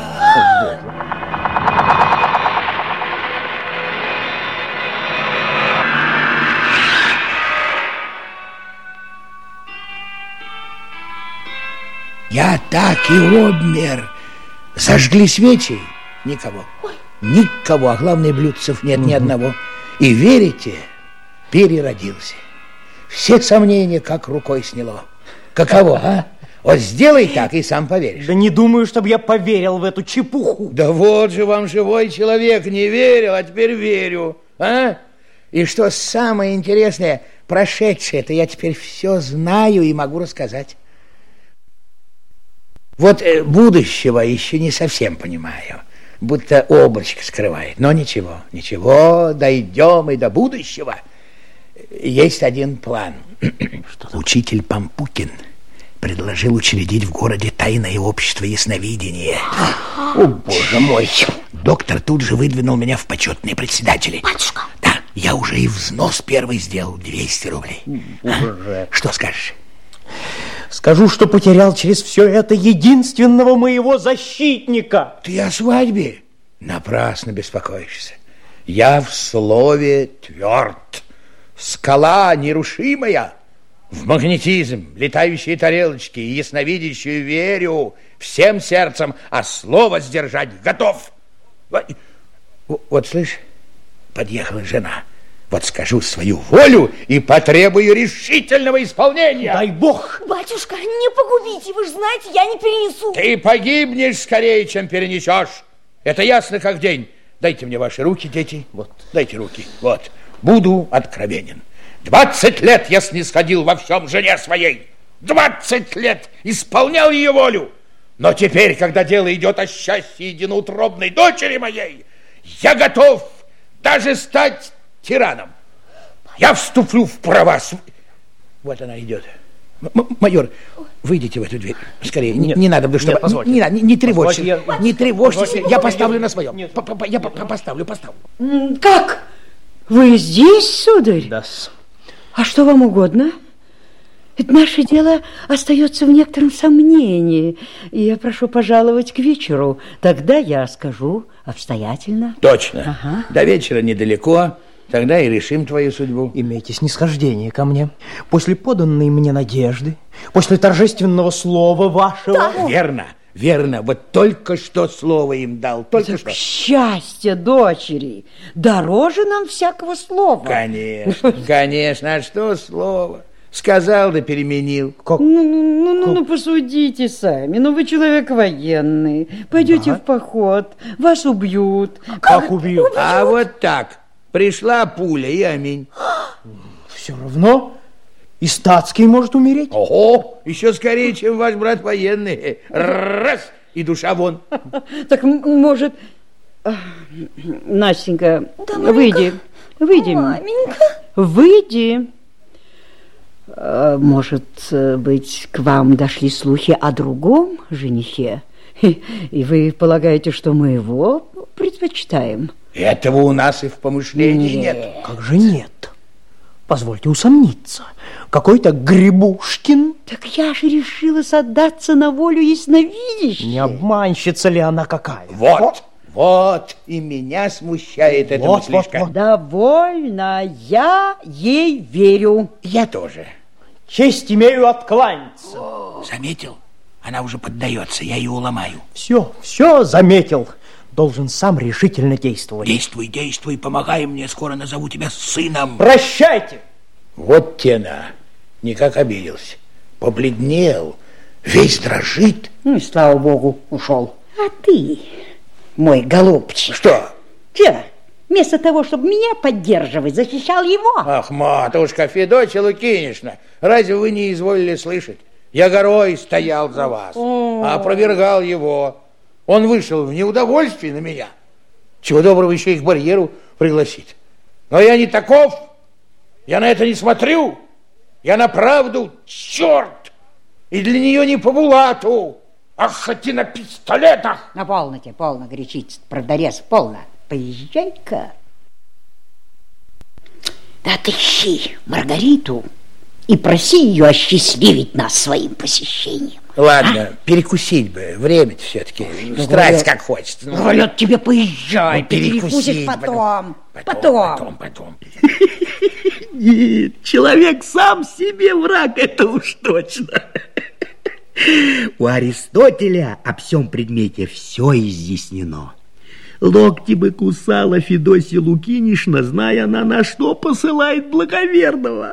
Я так и обмер. Зажгли свечи, никого. Никого, а главное, блюдцев нет ни одного. И верите, переродился. Все сомнения как рукой сняло. Каково, а? Вот сделай так, и сам поверишь. Да не думаю, чтобы я поверил в эту чепуху. Да вот же вам живой человек, не верил, а теперь верю. А? И что самое интересное, прошедшее-то я теперь все знаю и могу рассказать. Вот будущего еще не совсем понимаю, будто облачко скрывает. Но ничего, ничего, дойдем и до будущего. Есть один план. Учитель Пампукин предложил учредить в городе тайное общество ясновидения. О, боже мой! Доктор тут же выдвинул меня в почетные председатели. Батюшка! Да, я уже и взнос первый сделал, 200 рублей. Что скажешь? Скажу, что потерял через все это единственного моего защитника. Ты о свадьбе? Напрасно беспокоишься. Я в слове тверд. Скала нерушимая. В магнетизм, летающие тарелочки и ясновидящую верю всем сердцем, а слово сдержать готов. Вот слышь, подъехала жена. Вот скажу свою волю и потребую решительного исполнения. Дай Бог! Батюшка, не погубите, вы же знаете, я не перенесу. Ты погибнешь скорее, чем перенесешь. Это ясно как день. Дайте мне ваши руки, дети. Вот, дайте руки. Вот, буду откровенен. 20 лет я снисходил во всем жене своей. 20 лет исполнял ее волю. Но теперь, когда дело идет о счастье единоутробной дочери моей, я готов даже стать тираном. Я вступлю в права. Вот она идет. Майор, выйдите в эту дверь. Скорее, не надо, чтобы... Не тревожься. Не тревожьтесь. Я поставлю на своем. Я поставлю. Как? Вы здесь, сударь? Да. А что вам угодно? Ведь наше дело остается в некотором сомнении. И я прошу пожаловать к вечеру. Тогда я скажу обстоятельно. Точно. Ага. До вечера недалеко. Тогда и решим твою судьбу. Имейте снисхождение ко мне. После поданной мне надежды, после торжественного слова вашего... Да. Верно. Вот только что слово им дал. Только что. Счастье дочери дороже нам всякого слова. Конечно. А что слово? Сказал да переменил. Ну, посудите сами. Ну, вы человек военный. Пойдете в поход, вас убьют. Как убьют? А вот так. Пришла пуля и аминь. Все равно и статский может умереть. Ого, еще скорее, чем ваш брат военный. Раз, и душа вон. Так, может... Настенька, да, выйди. Маменька. Выйди. Может быть, к вам дошли слухи о другом женихе? И вы полагаете, что мы его предпочитаем? Этого у нас и в помышлении нет. Как же нет? Позвольте усомниться. Какой-то Грибушкин. Так я же решила отдаться на волю ясновидящей. Не обманщица ли она какая? Вот, и меня смущает эта мыслишка. Довольно, я ей верю. Я тоже. Честь имею откланяться. Заметил? Она уже поддается, я ее уломаю. Все заметил. Должен сам решительно действовать. Действуй, помогай мне, скоро назову тебя сыном. Прощайте. Вот тена, никак обиделся, побледнел, весь дрожит. Ну и слава богу, ушел. А ты, мой голубчик. Что? Че? Вместо того, чтобы меня поддерживать, защищал его. Ах, матушка Федотья Лукинишна, разве вы не изволили слышать? Я горой стоял за вас, а опровергал его. Он вышел в неудовольствие на меня. Чего доброго еще и к барьеру пригласит. Но я не таков. Я на это не смотрю. Я на правду, черт. И для нее не по булату. Ах, хоть и на пистолетах. Полно горячиться, продорез, полно. Поезжай-ка. Да отыщи Маргариту и проси ее осчастливить нас своим посещением. Ладно, перекусить бы, время-то все-таки, страсть как хочется. Говорят, тебе поезжай, перекусить потом. Нет, человек сам себе враг, это уж точно. У Аристотеля о всем предмете все изъяснено. Локти бы кусала Федосья Лукинишна, зная она, на что посылает благоверного.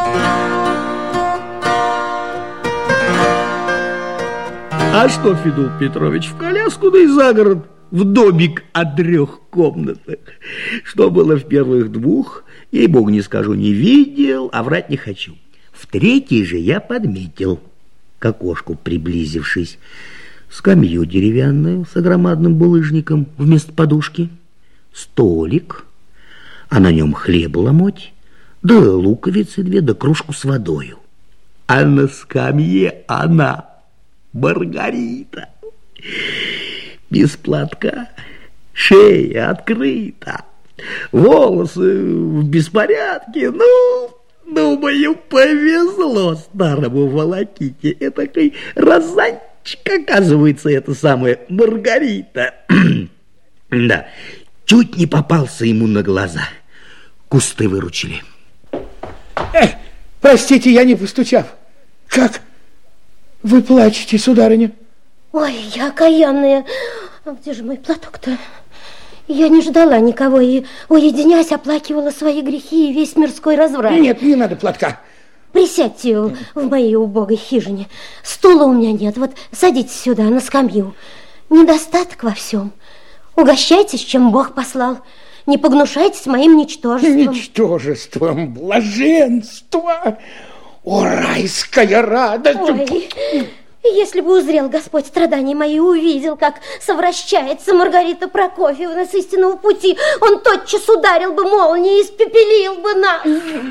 А что, Федул Петрович, в коляску, да и за город, в домик о 3 комнатах. Что было в первых 2, ей-богу не скажу, не видел, а врать не хочу. В 3-й же я подметил, к окошку приблизившись, скамью деревянную с огромадным булыжником вместо подушки, столик, а на нем хлеб ломоть, да луковицы 2, да кружку с водою. А на скамье она, Маргарита, без платка, шея открыта, волосы в беспорядке. Ну, думаю, повезло старому волоките. Этакой розанчик, оказывается, это самая Маргарита. Да, чуть не попался ему на глаза. Кусты выручили. Простите, я не постучав. Как вы плачете, сударыня? Ой, я окаянная. А где же мой платок-то? Я не ждала никого и, уединяясь, оплакивала свои грехи и весь мирской разврат. Нет, не надо платка. Присядьте в моей убогой хижине. Стула у меня нет. Вот садитесь сюда, на скамью. Недостаток во всем. Угощайтесь, чем Бог послал. Не погнушайтесь моим ничтожеством. Ничтожеством, блаженство. О, райская радость! Ой, если бы узрел Господь страдания мои, увидел, как совращается Маргарита Прокофьевна с истинного пути, он тотчас ударил бы молнией и испепелил бы нас.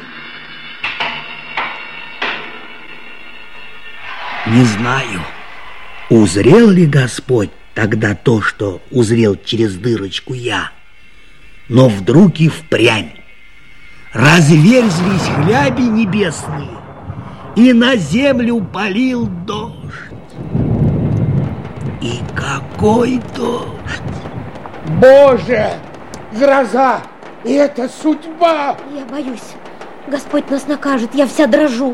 Не знаю, узрел ли Господь тогда то, что узрел через дырочку я, но вдруг и впрямь разверзлись хляби небесные, и на землю полил дождь. И какой дождь! Боже, гроза! И это судьба! Я боюсь. Господь нас накажет, я вся дрожу.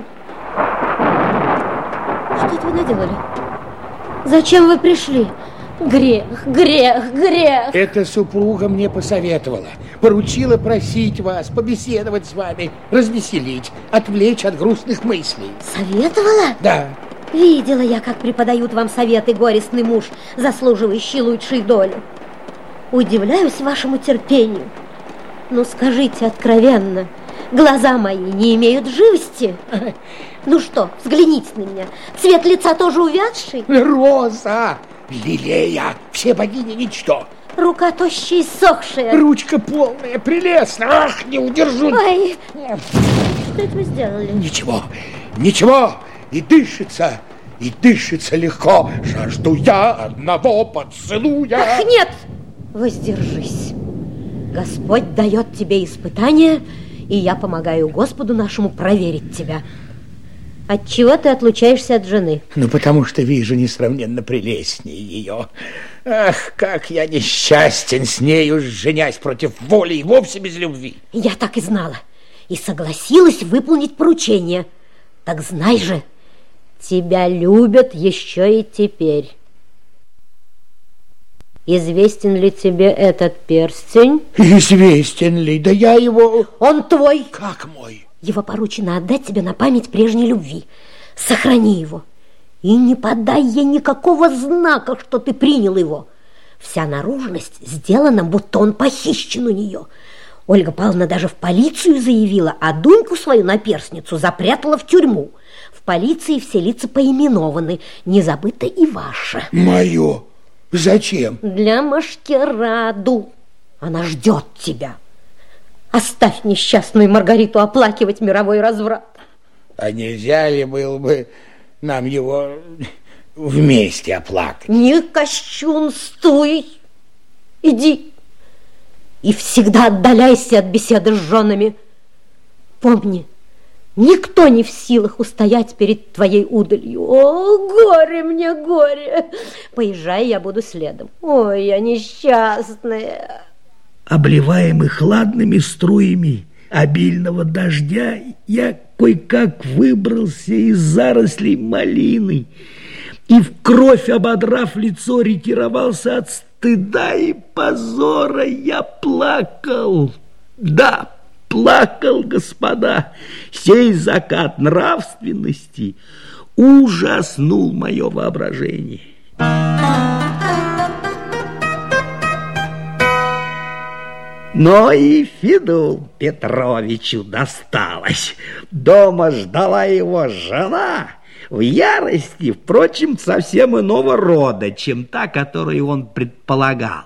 Что это вы наделали? Зачем вы пришли? Грех, грех, грех. Эта супруга мне посоветовала. Поручила просить вас, побеседовать с вами, развеселить, отвлечь от грустных мыслей. Советовала? Да. Видела я, как преподают вам советы горестный муж, заслуживающий лучшей доли. Удивляюсь вашему терпению. Но скажите откровенно, глаза мои не имеют живости? Ну что, взгляните на меня. Цвет лица тоже увядший? Роза! Лилея, все богини ничто. Рука тощая и сохшая. Ручка полная, прелестная. Ах, не удержу. Ой, что это вы сделали? Ничего, ничего. И дышится легко. Жажду я одного поцелуя. Ах, нет, воздержись. Господь дает тебе испытание, и я помогаю Господу нашему проверить тебя. Отчего ты отлучаешься от жены? Ну, потому что вижу несравненно прелестнее ее. Ах, как я несчастен с нею, женясь против воли и вовсе без любви. Я так и знала. И согласилась выполнить поручение. Так знай же, тебя любят еще и теперь. Известен ли тебе этот перстень? Известен ли? Да я его... Он твой. Как мой? Его поручено отдать тебе на память прежней любви. Сохрани его. И не подай ей никакого знака, что ты принял его. Вся наружность сделана, будто он похищен у нее. Ольга Павловна даже в полицию заявила, а Дуньку свою наперсницу запрятала в тюрьму. В полиции все лица поименованы, не забыто и ваше. Мое? Зачем? Для Машкераду. Она ждет тебя. Оставь несчастную Маргариту оплакивать мировой разврат. А нельзя ли было бы нам его вместе оплакать? Не кощунствуй. Иди. И всегда отдаляйся от беседы с женами. Помни, Никто не в силах устоять перед твоей удалью. О, горе мне, горе! Поезжай, я буду следом. Ой, я несчастная. Обливаемый хладными струями обильного дождя, я кое-как выбрался из зарослей малины и, в кровь ободрав лицо, ретировался от стыда и позора. Я плакал. Да, плакал, господа. Сей закат нравственности ужаснул мое воображение. Но и Федулу Петровичу досталось. Дома ждала его жена в ярости, впрочем, совсем иного рода, чем та, которую он предполагал.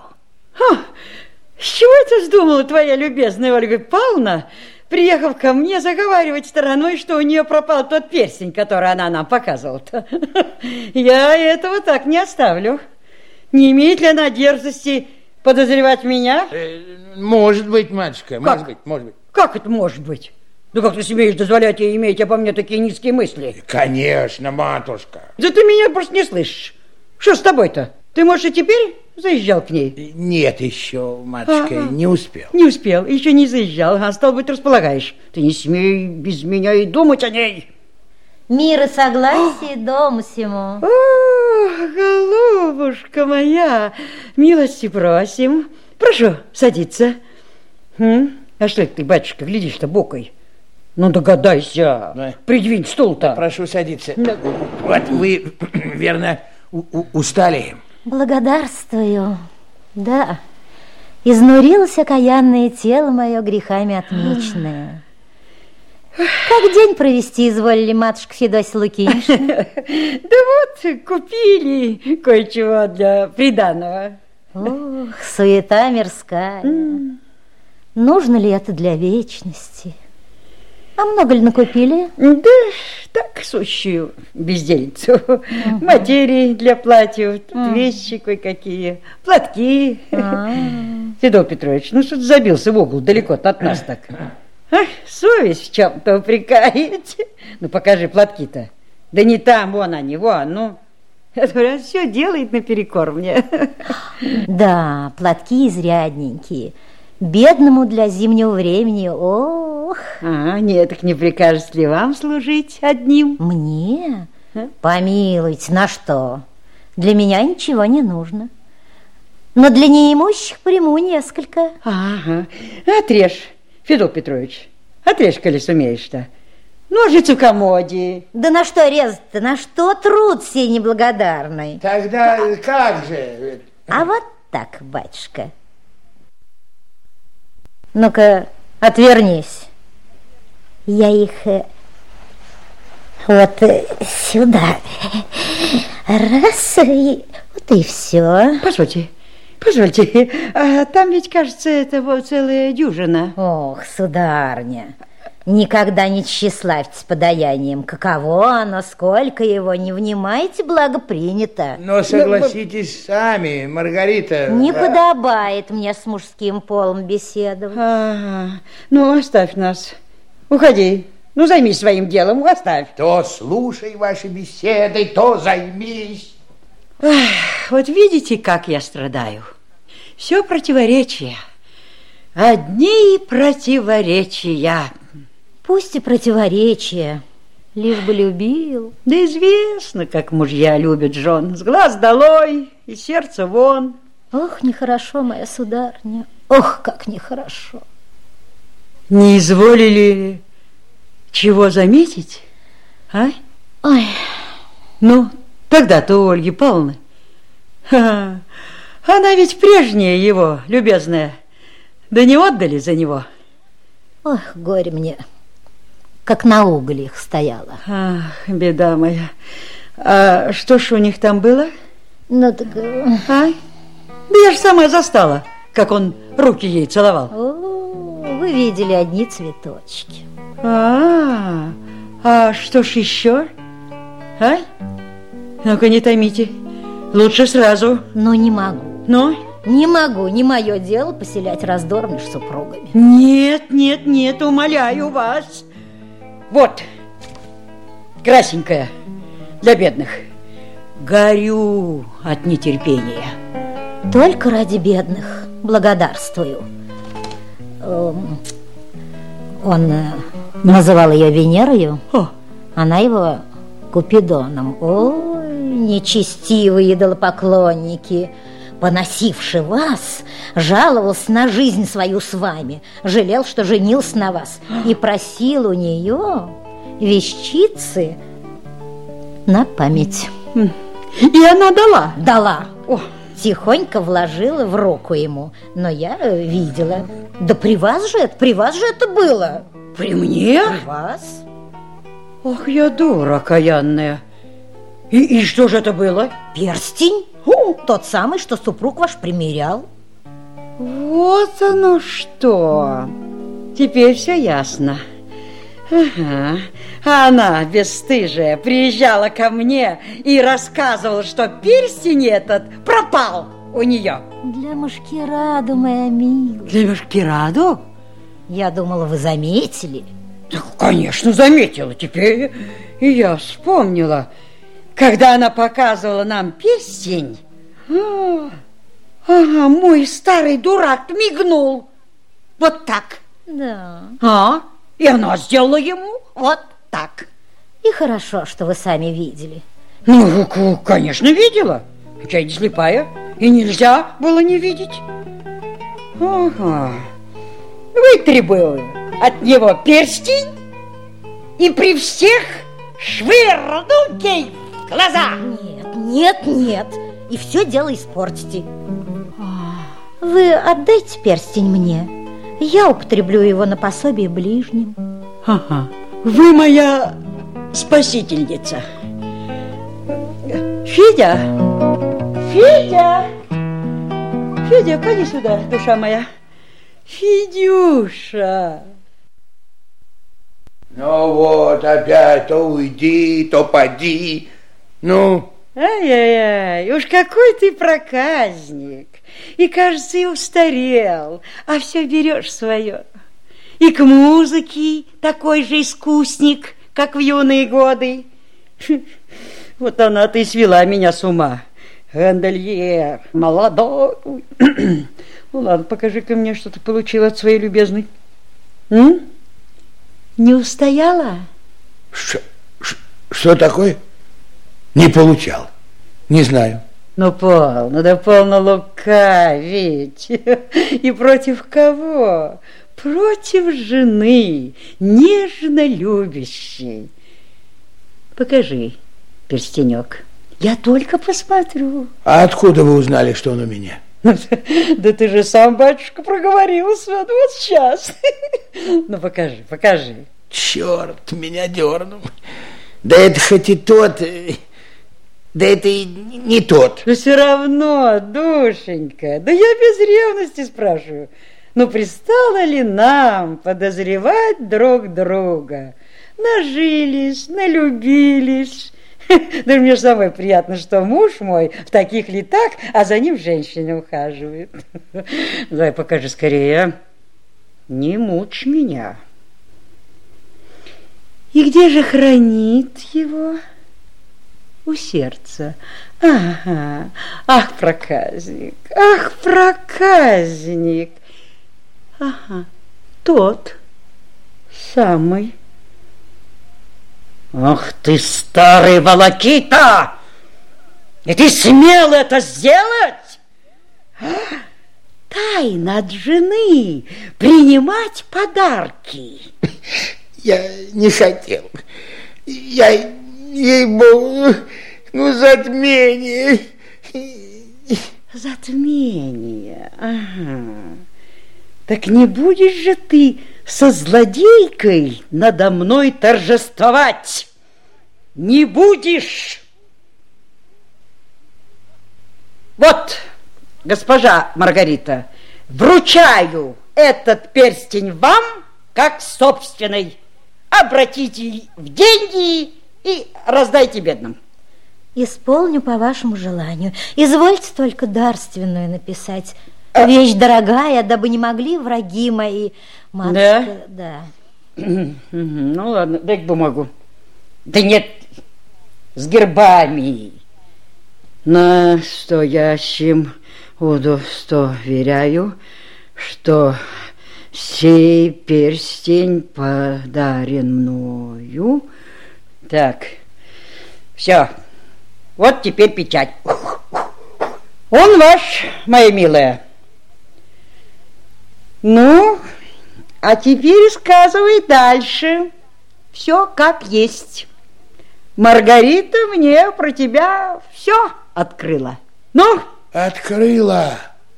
С чего это вздумала твоя любезная Ольга Павловна, приехав ко мне, заговаривать стороной, что у нее пропал тот перстень, который она нам показывала-то? Я этого так не оставлю. Не имеет ли она дерзости подозревать меня? Может быть, матушка, может быть. Как это может быть? Да как ты смеешь дозволять ей иметь обо мне такие низкие мысли? Конечно, матушка. Да ты меня просто не слышишь. Что с тобой-то? Ты, может, и теперь заезжал к ней? Нет еще, матушка, не успел. Не успел, еще не заезжал, а стал быть, располагаешь. Ты не смей без меня и думать о ней. Мир и согласие дому сему. О, голубушка моя, милости просим. Прошу садиться. А что это ты, батюшка, глядишь-то бокой? Ну, догадайся. Да. Придвинь стул-то. Прошу садиться. Да. Вот вы, верно, устали. Благодарствую. Да, изнурилось окаянное тело мое грехами отмеченное. Как день провести изволили, матушка Федосья Лукинишна? Да вот, купили кое-чего для приданого. Ох, суета мирская. Нужно ли это для вечности? А много ли накупили? Да, так, сущую бездельницу. Материи для платьев, вещи кое-какие, платки. Федор Петрович, ну что ты забился в угол далеко от нас так? Ах, совесть в чем-то упрекает. Ну, покажи платки-то. Да не там, вон они, вон, ну. Это все делает наперекор мне. Да, платки изрядненькие. Бедному для зимнего времени, ох. Нет, так не прикажете ли вам служить одним? Мне? Помилуйте, на что? Для меня ничего не нужно. Но для неимущих приму несколько. Ага, отрежь, Федор Петрович, отрежь, коли сумеешь-то. Ножницы в комоде. Да на что резать-то? На что труд сей неблагодарный? Тогда как же? А вот так, батюшка. Ну-ка, отвернись. Я их вот сюда. Раз, и вот и все. Позвольте, а там ведь, кажется, это вот целая дюжина. Ох, сударыня, никогда не тщеславьтесь подаянием. Каково оно, сколько его, не внимайте, благо принято. Но согласитесь сами, Маргарита. Не подобает мне с мужским полом беседовать. Ну, оставь нас. Уходи. Ну, займись своим делом, оставь. То слушай ваши беседы, то займись. Вот видите, как я страдаю. Все противоречия. Одни противоречия. Пусть и противоречия, лишь бы любил. Да известно, как мужья любят жен. С глаз долой и сердце вон. Ох, нехорошо, моя сударыня. Ох, как нехорошо. Не изволили чего заметить, а? Ой. Ну, тогда-то у Ольги Павловны. Она ведь прежняя его, любезная. Да не отдали за него. Ох, горе мне, как на углях стояла. Ах, беда моя. А что ж у них там было? Ну так... Да я же сама застала, как он руки ей целовал. О, вы видели одни цветочки. А что ж еще? Ну-ка, не томите. Лучше сразу. Но не могу. Ну? Не могу, не мое дело поселять раздор между супругами. Нет, умоляю вас. Вот, красенькая, для бедных. Горю от нетерпения. Только ради бедных благодарствую. Он называл ее Венерою, она его Купидоном. Ой, нечестивые идолопоклонники! Поносивший вас, жаловался на жизнь свою с вами, жалел, что женился на вас, и просил у нее вещицы на память. И она дала? Дала. Тихонько вложила в руку ему, но я видела. Да при вас же это было. При мне? При вас. Ох, я дура окаянная. И что же это было? Перстень. Тот самый, что супруг ваш примерял. Вот оно что. Теперь все ясно. Ага. А она, бесстыжая, приезжала ко мне и рассказывала, что перстень этот пропал у нее. Для маскираду, моя милая. Для маскираду? Я думала, вы заметили. Да, конечно, заметила. Теперь и я вспомнила. Когда она показывала нам перстень, ага, мой старый дурак мигнул. Вот так. Да. И она сделала ему вот так. И хорошо, что вы сами видели. Ну, конечно, видела. Я не слепая, и нельзя было не видеть. Ага. Вытребую от него перстень и при всех швырну ей в глаза. Нет. И все дело испортите. Вы отдайте перстень мне. Я употреблю его на пособие ближним. Ага. Вы моя спасительница. Федя! Федя, поди сюда, душа моя. Федюша! Ну вот, опять то уйди, то поди. Ну? Ай-яй-яй, уж какой ты проказник. И, кажется, и устарел, а все берешь свое. И к музыке такой же искусник, как в юные годы. Вот она-то и свела меня с ума. Гондольер, молодой. Ну ладно, покажи-ка мне, что ты получила от своей любезной. Не устояла? Что такое? Не получал. Не знаю. Ну, полно лукавить. И против кого? Против жены, нежно любящей. Покажи перстенек. Я только посмотрю. А откуда вы узнали, что он у меня? Да ты же сам, батюшка, проговорился вот сейчас. Ну, покажи. Черт, меня дернул. Да это хоть и тот... Да это и не тот. Но все равно, душенька, да я без ревности спрашиваю. Ну, пристало ли нам подозревать друг друга? Нажились, налюбились. Да мне же самое приятно, что муж мой в таких летах, а за ним женщина ухаживает. Давай покажи скорее. Не мучь меня. И где же хранит его? У сердца. Ага. Ах, проказник. Ага. Тот самый. Ах ты, старый волокита! И ты смел это сделать? Тайна от жены принимать подарки. Я не хотел. Я, ей-богу, затмение. Затмение, ага. Так не будешь же ты со злодейкой надо мной торжествовать? Не будешь? Вот, госпожа Маргарита, вручаю этот перстень вам как собственный. Обратите в деньги и раздайте бедным. Исполню по вашему желанию. Извольте только дарственную написать. Вещь дорогая, дабы не могли враги мои. Матушка, да. Ну ладно, дай-ка бумагу. Да нет, с гербами. Настоящим удостоверяю, что сей перстень подарен мною. Так, все. Вот теперь печать. Он ваш, моя милая. Ну, а теперь сказывай дальше. Все как есть. Маргарита мне про тебя все открыла. Ну? Открыла.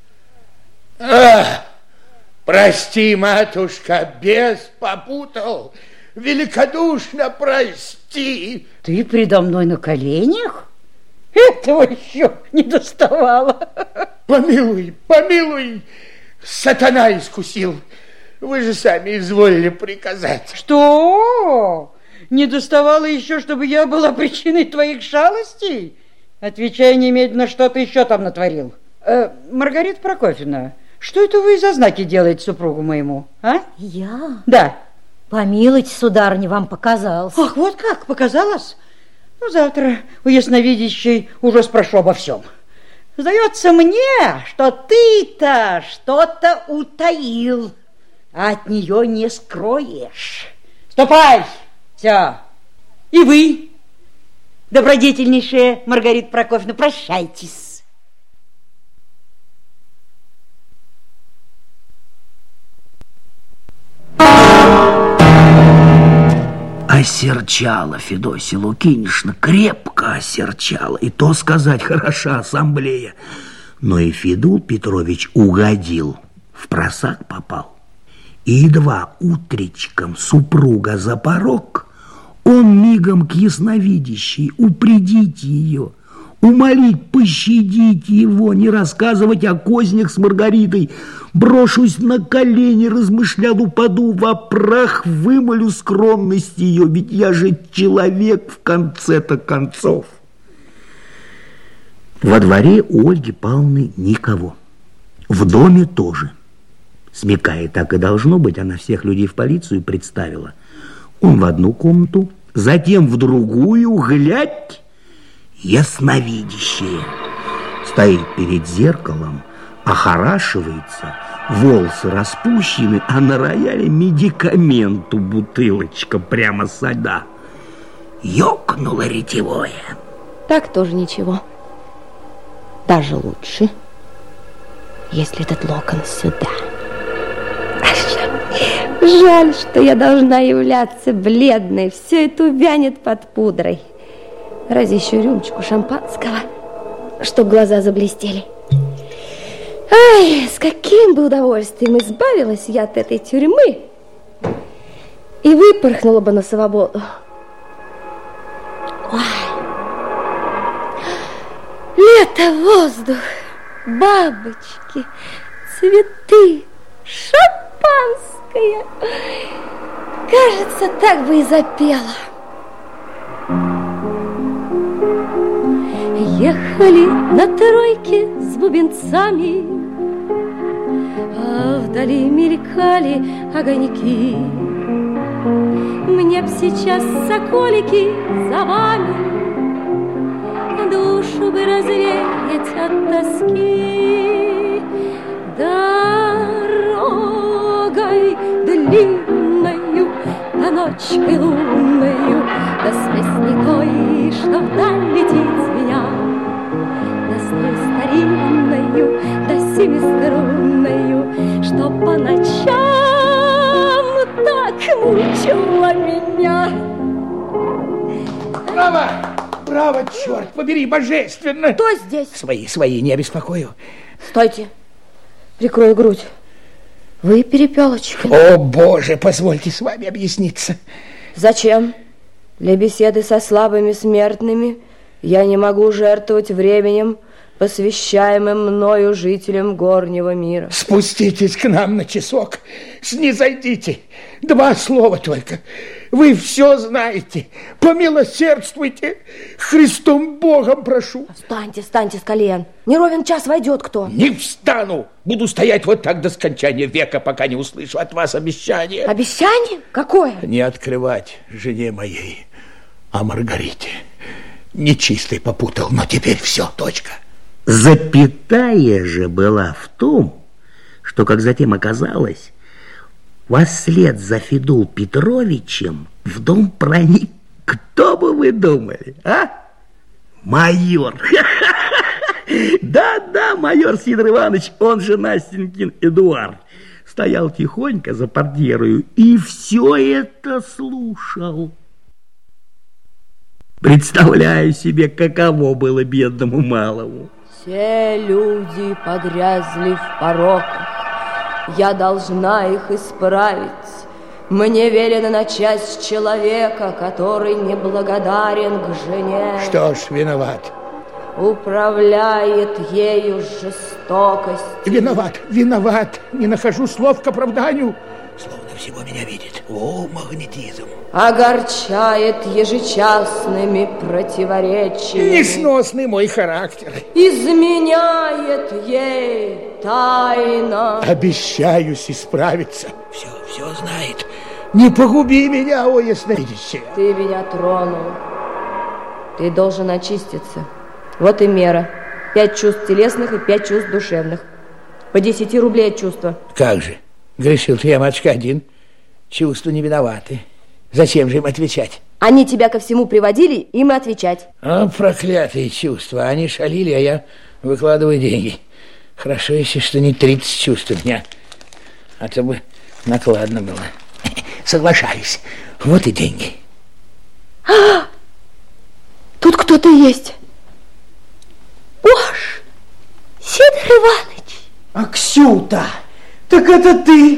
Прости, матушка, бес попутал. Великодушно прости. Ты предо мной на коленях? Этого еще не доставало. Помилуй, помилуй, сатана искусил. Вы же сами изволили приказать. Что? Не доставало еще, чтобы я была причиной твоих шалостей? Отвечай немедленно, что ты еще там натворил. Маргарита Прокофьевна, что это вы за знаки делаете супругу моему, а? Я? Да. Помилуйте, сударыня, вам показалось. Ах, вот как, показалось? Ну, завтра у ясновидящей уже спрошу обо всем. Сдается мне, что ты-то что-то утаил, а от нее не скроешь. Ступай! Все. И вы, добродетельнейшая Маргарита Прокофьевна, прощайтесь. Осерчала Федосья Лукинишна, крепко осерчала. И то сказать, хороша ассамблея. Но и Федул Петрович угодил, в просак попал. И едва утречком супруга за порог, он мигом к ясновидящей упредить ее, умолить пощадить его, не рассказывать о кознях с Маргаритой. Брошусь на колени, размышлял, упаду во прах, вымолю скромность ее, ведь я же человек в конце-то концов. Во дворе у Ольги Павловны никого, в доме тоже. Смекая, так и должно быть, она всех людей в полицию представила. Он в одну комнату, затем в другую, глядь, ясновидящее. Стоит перед зеркалом, охорашивается, волосы распущены, а на рояле медикаменту бутылочка прямо со льда. Ёкнуло ретевое. Так тоже ничего. Даже лучше, если этот локон сюда. Жаль, что я должна являться бледной. Все это увянет под пудрой. Разве еще рюмочку шампанского, чтоб глаза заблестели. Ай, с каким бы удовольствием избавилась я от этой тюрьмы и выпорхнула бы на свободу. Ой. Лето, воздух, бабочки, цветы, шампанское. Кажется, так бы и запела. Ехали на тройке с бубенцами, а вдали мелькали огоньки. Мне б сейчас, соколики, за вами душу бы развеять от тоски. Дорогой длинною, да ночкой лунною, да с песней той, что вдаль летит звеня, да с той старинною, да семиструнною, что по ночам так мучила меня. Браво! Браво, черт побери, божественно! Кто здесь? Свои, не обеспокою. Стойте, прикрою грудь. Вы Перепелочка? О, Боже, позвольте с вами объясниться. Зачем? Для беседы со слабыми смертными я не могу жертвовать временем, посвящаемым мною жителям горнего мира. Спуститесь к нам на часок, снизойдите. 2 слова только. Вы все знаете. Помилосердствуйте. Христом Богом прошу. Встаньте, встаньте с колен. Не ровен час войдет кто. Не встану. Буду стоять вот так до скончания века, пока не услышу от вас обещание. Обещание? Какое? Не открывать жене моей, а Маргарите. Нечистой попутал, но теперь все, точка. Запятая же была в том, что, как затем оказалось, вслед за Федул Петровичем в дом проник, кто бы вы думали, а? Майор. Да-да, майор Сидор Иванович, он же Настенькин Эдуард, стоял тихонько за портьерою и все это слушал. Представляю себе, каково было бедному малому. Все люди погрязли в пороках. Я должна их исправить. Мне велено начать с человека, который неблагодарен к жене. Что ж, виноват. Управляет ею жестокость. Виноват, виноват. Не нахожу слов к оправданию. Словно всего меня видит. О, магнетизм. Огорчает ежечасными противоречиями. Несносный мой характер. Изменяет ей тайно. Обещаюсь исправиться. Все знает. Не погуби меня, о ясновидящее. Ты меня тронул. Ты должен очиститься. Вот и мера. 5 чувств телесных и 5 чувств душевных. По 10 рублей от чувства. Как же? Грешил-то я, матушка, один. Чувства не виноваты. Зачем же им отвечать? Они тебя ко всему приводили, им и отвечать. А, проклятые чувства. Они шалили, а я выкладываю деньги. Хорошо, если что не 30 чувств у меня. А то бы накладно было. Соглашаюсь. Вот и деньги. Тут кто-то есть. Боже, Сидор Иванович. Аксюта, так это ты?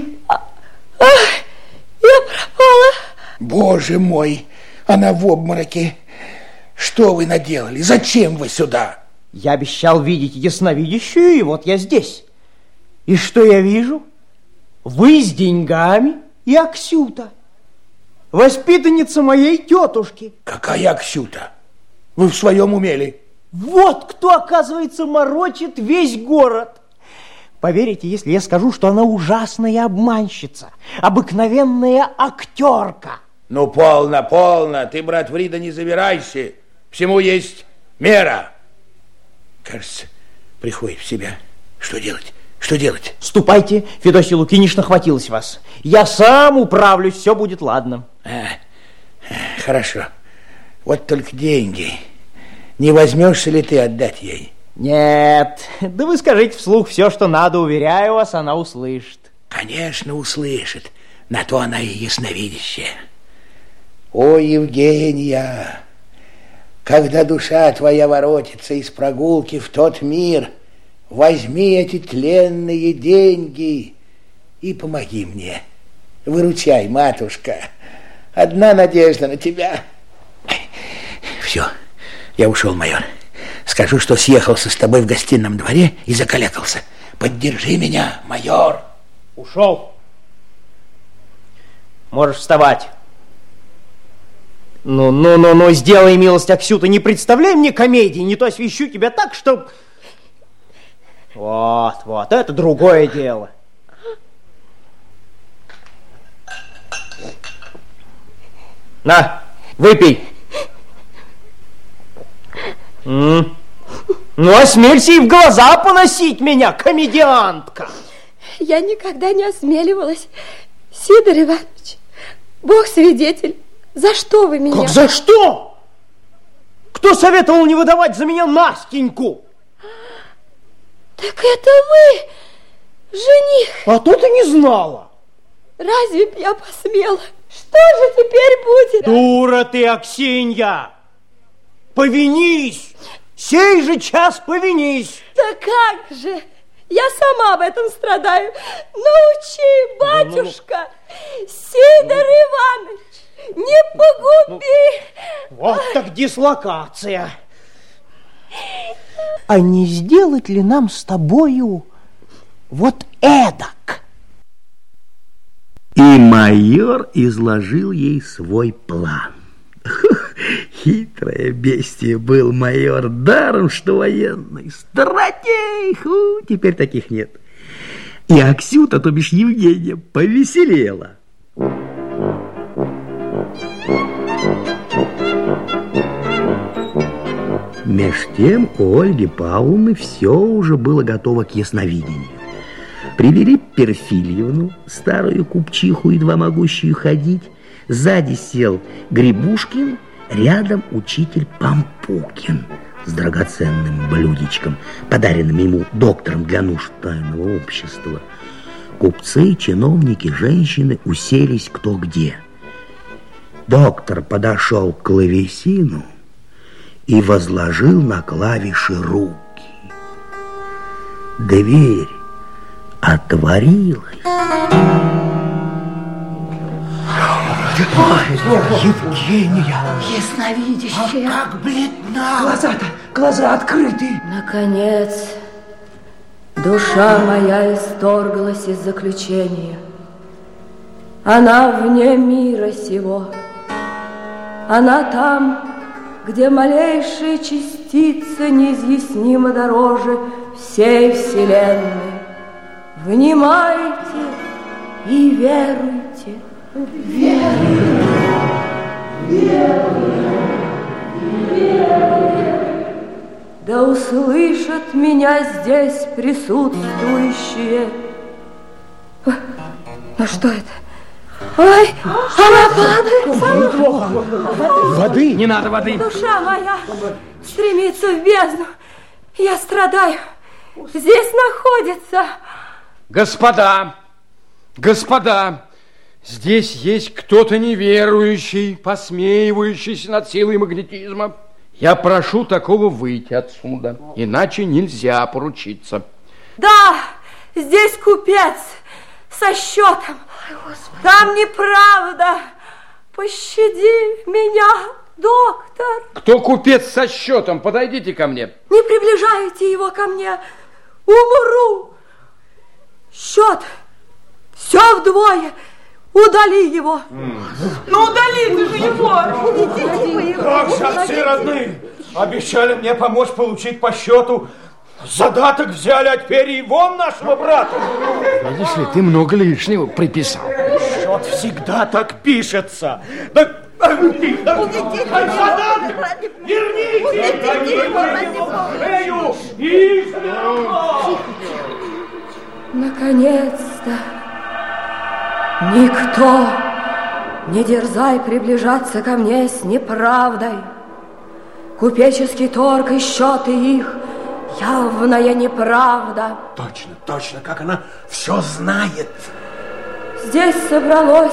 Я пропала. Боже мой, она в обмороке. Что вы наделали? Зачем вы сюда? Я обещал видеть ясновидящую, и вот я здесь. И что я вижу? Вы с деньгами и Аксюта. Воспитанница моей тетушки. Какая Аксюта? Вы в своем уме ли? Вот кто, оказывается, морочит весь город. Поверите, если я скажу, что она ужасная обманщица, обыкновенная актерка. Ну, полно. Ты, брат Врида, не завирайся. Всему есть мера. Кажется, приходит в себя. Что делать? Что делать? Ступайте, Федосья Лукинишна, хватилась вас. Я сам управлюсь, все будет ладно. Хорошо. Вот только деньги. Не возьмешься ли ты отдать ей? Нет, да вы скажите вслух все, что надо, уверяю вас, она услышит. Конечно, услышит. На то она и ясновидящая. О, Евгения, когда душа твоя воротится из прогулки в тот мир, возьми эти тленные деньги и помоги мне. Выручай, матушка. Одна надежда на тебя. Все, я ушел, майор. Скажу, что съехался с тобой в гостином дворе и закалякался. Поддержи меня, майор. Ушел. Можешь вставать. Ну, сделай милость, Аксюта, не представляй мне комедии, не то освещу тебя так, что... Вот, это другое дело. На, выпей. Ну, осмелься и в глаза поносить меня, комедиантка. Я никогда не осмеливалась. Сидор Иванович, Бог свидетель, за что вы меня... Как за что? Кто советовал не выдавать за меня Настеньку? Так это вы, жених. А то ты не знала. Разве б я посмела? Что же теперь будет? Дура ты, Аксинья. Повинись. Сей же час повинись. Да как же? Я сама об этом страдаю. Научи, батюшка. Сидор Иванович, не погуби. Вот так дислокация. А не сделать ли нам с тобою вот эдак? И майор изложил ей свой план. Хитрое бестие был майор, даром что военный. Стратег! Теперь таких нет. И Аксюта, то бишь Евгения, повеселела. Меж тем у Ольги Павловны все уже было готово к ясновидению. Привели Перфильевну, старую купчиху, едва могущую ходить. Сзади сел Грибушкин, рядом учитель Пампукин с драгоценным блюдечком, подаренным ему доктором для нужд тайного общества. Купцы, чиновники, женщины уселись кто где. Доктор подошел к клавесину и возложил на клавиши руки. Дверь отворилась. Евгения! Ясновидящая! Как бледна! Глаза открыты! Наконец, душа моя исторглась из заключения. Она вне мира сего. Она там, где малейшая частица неизъяснимо дороже всей вселенной. Внимайте и веруйте. Да услышат меня здесь присутствующие. Ну что это? Ой, она падает. Воды? Не надо воды. Душа моя стремится в бездну. Я страдаю. Здесь находится... Господа, здесь есть кто-то неверующий, посмеивающийся над силой магнетизма. Я прошу такого выйти отсюда, иначе нельзя поручиться. Да, здесь купец со счетом. Там неправда. Пощади меня, доктор. Кто купец со счетом? Подойдите ко мне. Не приближайте его ко мне. Умру. Счет. Все вдвое. Удали его. Ну, удалите же его. Как же, отцы родные, обещали мне помочь получить по счету. Задаток взяли, а теперь и вон нашего брата. Видишь ли, ты много лишнего приписал. Счет всегда так пишется. Да... Наконец-то. Никто не дерзай приближаться ко мне с неправдой. Купеческий торг и счеты их явная неправда. Точно, как она все знает. Здесь собралось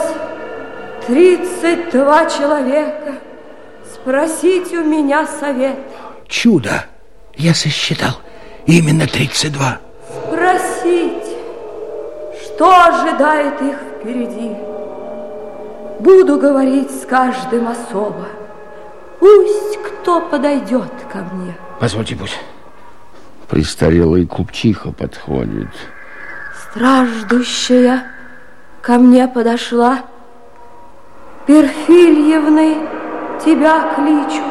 32 человека. Спросить у меня совет. Чудо! Я сосчитал. Именно 32. Спросить, что ожидает их впереди. Буду говорить с каждым особо. Пусть кто подойдет ко мне. Позвольте, пусть престарелая купчиха подходит. Страждущая ко мне подошла. Перфильевны тебя кличут.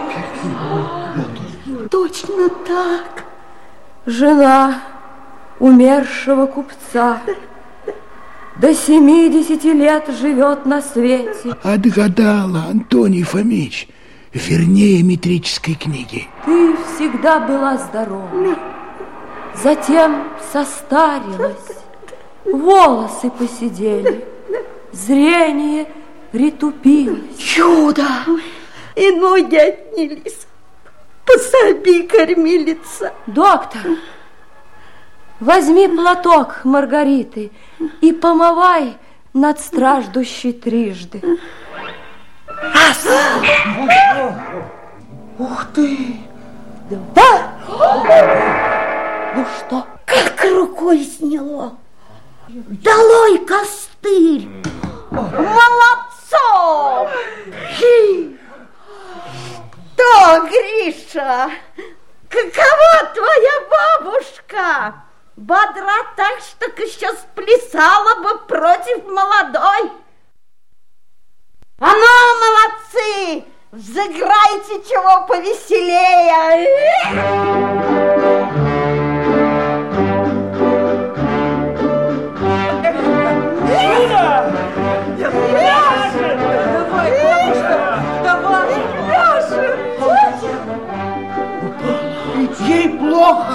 Точно так. Жена умершего купца. До 70 лет живет на свете. Отгадала, Антоний Фомич. Вернее метрической книги. Ты всегда была здорова. Затем состарилась. Волосы поседели. Зрение притупилось. Чудо! И ноги отнялись. Пособи, кормилица. Доктор, возьми платок Маргариты и помывай над страждущей трижды. Раз. Ух ты! Два. Ну что? Как рукой сняло. Долой костыль. Молодцом! Что, Гриша, какова твоя бабушка? Бодра так, что еще сплясала бы против молодой. разыграйте чего повеселее. Ей плохо.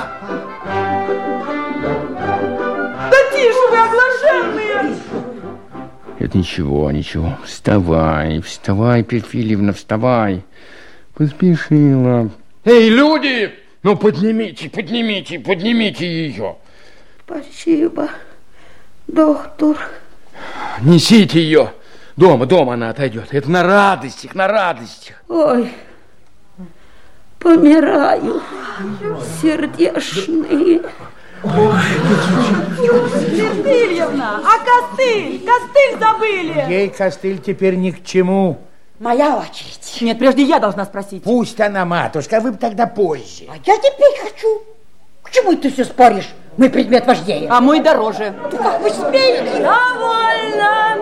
Да тише вы, оглашенные! Это ничего, ничего. Вставай, вставай, Перфильевна, вставай. Поспешила. Эй, люди! Ну, поднимите, поднимите, поднимите ее. Спасибо, доктор. Несите ее. Дома она отойдет. Это на радостях, на радостях. Ой, помираю, сердечные. Перфильевна, а костыль? Костыль забыли. Ей костыль теперь ни к чему. Моя очередь. Нет, прежде я должна спросить. Пусть она, матушка, вы бы тогда позже. А я теперь хочу. К чему ты все споришь? Мой предмет важнее. А мой дороже. Да как вы смеете? Довольно.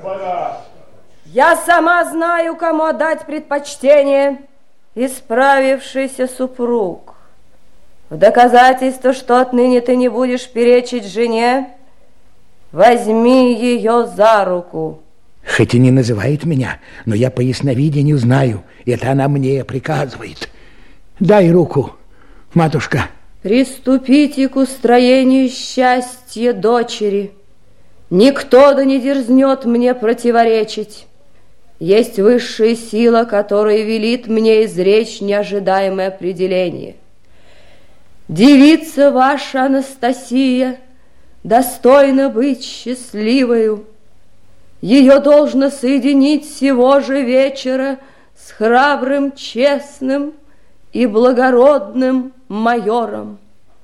Я сама знаю, кому отдать предпочтение. Исправившийся супруг. В доказательство, что отныне ты не будешь перечить жене, возьми ее за руку. Хоть и не называет меня, но я по ясновидению знаю. Это она мне приказывает. Дай руку, матушка. Приступите к устроению счастья дочери. Никто да не дерзнет мне противоречить. Есть высшая сила, которая велит мне изречь неожидаемое определение. Девица ваша Анастасия достойна быть счастливою. Ее должно соединить сего же вечера с храбрым, честным и благородным майором.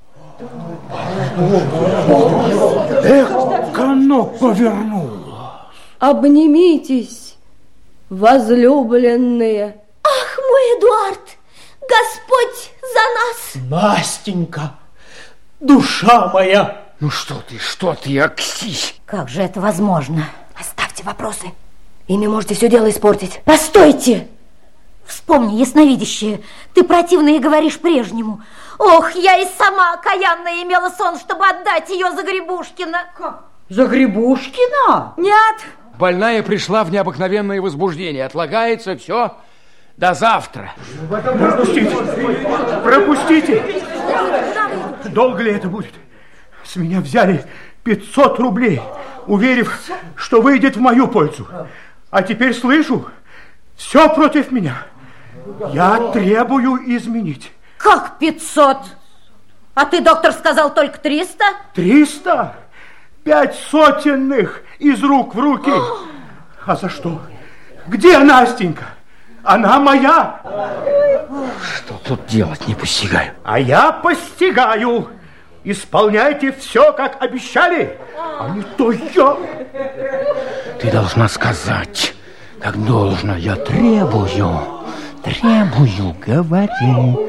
Эх, оно повернуло. Обнимитесь, возлюбленные. Ах, мой Эдуард, Господь за нас. Настенька, душа моя. Ну что ты, Аксись? Как же это возможно? Оставьте вопросы. Ими можете все дело испортить. Постойте! Вспомни, ясновидящее, ты противно и говоришь прежнему. Ох, я и сама окаянная имела сон, чтобы отдать ее за Грибушкина. Как? За Грибушкина? Нет. Больная пришла в необыкновенное возбуждение. Отлагается все до завтра. Пропустите. Долго ли это будет? С меня взяли 500 рублей, уверив, что выйдет в мою пользу. А теперь слышу, все против меня. Я требую изменить. Как 500? А ты, доктор, сказал только 300? 300? 5 сотенных из рук в руки. А за что? Где Настенька? Она моя. Что тут делать, не постигаю. А я постигаю. Исполняйте все, как обещали, а не то я. Ты должна сказать, как должно. Я требую, говори.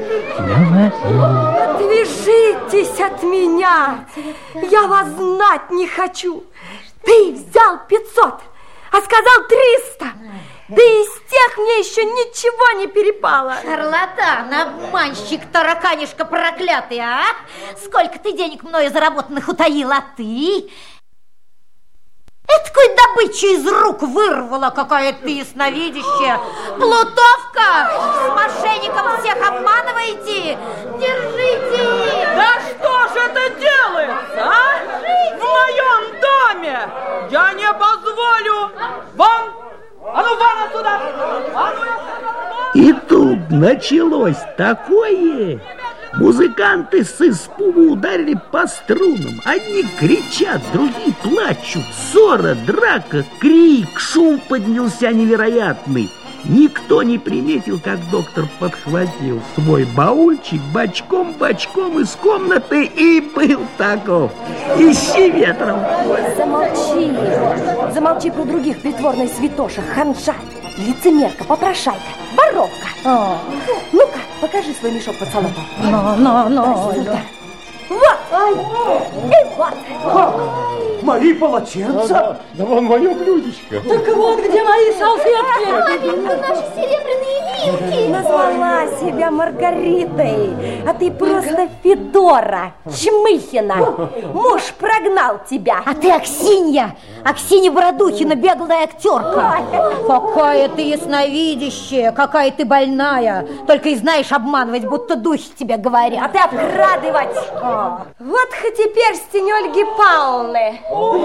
Отвяжитесь от меня. Я вас знать не хочу. Ты взял 500, а сказал 300. Да из тех мне еще ничего не перепало. Шарлатан, обманщик, тараканишка проклятый, а? Сколько ты денег мною заработанных утаил, а ты? Эткую добычу из рук вырвала, какая ты ясновидящая. Плутовка! С мошенником всех обманываете? Держите! Да что ж это делается, а? В моем доме! Я не позволю! Вон! А ну, вон отсюда! И тут началось такое. Музыканты с испугу ударили по струнам. Одни кричат, другие плачут. Ссора, драка, крик, шум поднялся невероятный. Никто не приметил, как доктор подхватил свой баульчик бочком из комнаты и был таков. Ищи ветром. Замолчи про других, притворная святоша, ханжа, лицемерка, попрошайка, воровка. Ну-ка, покажи свой мешок под солому. Вот! И вот! Мои полотенца? Да вон мое блюдечко. Так вот, где мои салфетки? Маменька, наши серебряные Маленький! Назвала себя Маргаритой, а ты просто Федора Чмыхина. Муж прогнал тебя. А ты Аксинья Бородухина, беглая актерка. Какая ты ясновидящая, какая ты больная. Только и знаешь обманывать, будто духи тебе говорят. А ты обкрадывать. Вот хоть и перстень Ольги Павловны.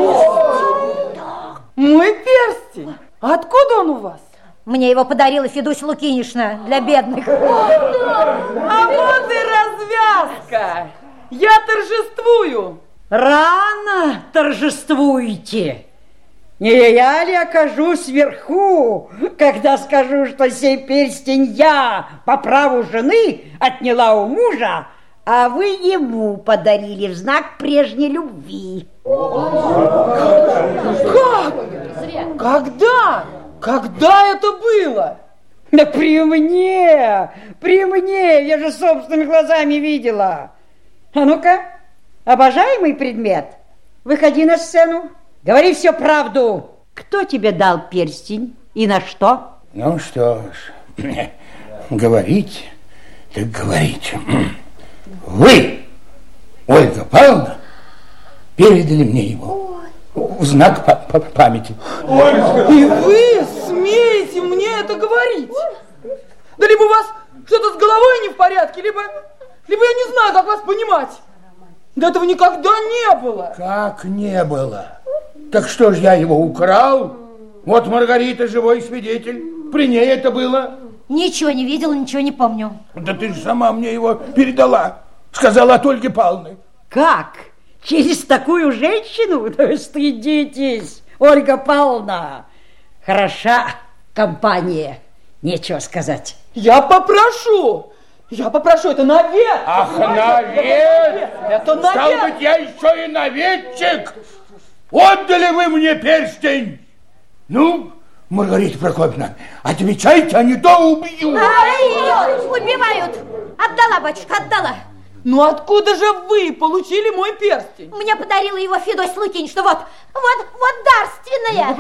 Мой перстень? Откуда он у вас? Мне его подарила Федуся Лукинишна для бедных. А вот и развязка. Я торжествую. Рано торжествуете. Не я ли окажусь вверху, когда скажу, что сей перстень я по праву жены отняла у мужа, а вы ему подарили в знак прежней любви? Как? Когда? Когда это было? Да при мне, я же собственными глазами видела. А ну-ка, обожаемый предмет, выходи на сцену, говори всю правду. Кто тебе дал перстень и на что? Ну что ж, говорить, так говорить. Вы, Ольга Павловна, передали мне его в знак памяти. И вы смеете мне это говорить? Да либо у вас что-то с головой не в порядке, либо я не знаю, как вас понимать. Да этого никогда не было. Как не было? Так что ж, я его украл? Вот Маргарита живой свидетель. При ней это было. Ничего не видела, ничего не помню. Да ты же сама мне его передала. Сказала от Ольги Павловны. Как? Через такую женщину? Да стыдитесь, Ольга Павловна. Хороша компания, нечего сказать. Я попрошу, это навет. Ах, навет! Это навет! Стал быть, я еще и наветчик! Отдали вы мне перстень! Ну, Маргарита Прокопьевна, отвечайте, а не то убью! Убивают! Отдала, батюшка, отдала! Ну откуда же вы получили мой перстень? Мне подарила его Федося Лукинишна. Вот дарственная.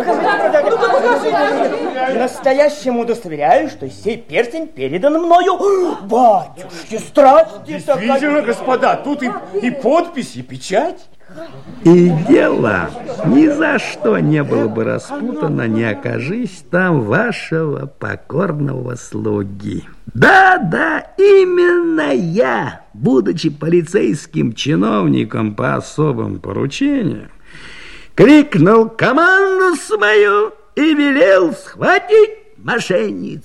Ну-ка, настоящему удостоверяю, что сей перстень передан мною. Батюшки, страсти. Действительно, господа, тут и подпись, и печать. И дело ни за что не было бы распутано, не окажись там вашего покорного слуги. Да, именно я, будучи полицейским чиновником по особым поручениям, крикнул команду свою и велел схватить мошенниц.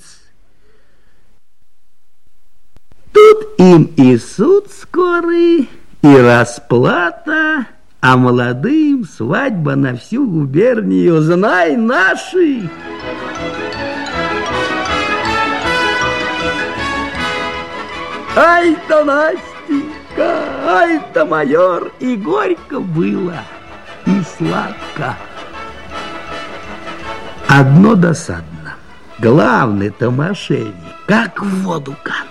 Тут им и суд скорый, и расплата, а молодым свадьба на всю губернию, знай наши. Ай-то Настенька, ай-то майор, и горько было, и сладко. Одно досадно, главный-то мошенник как в воду канул.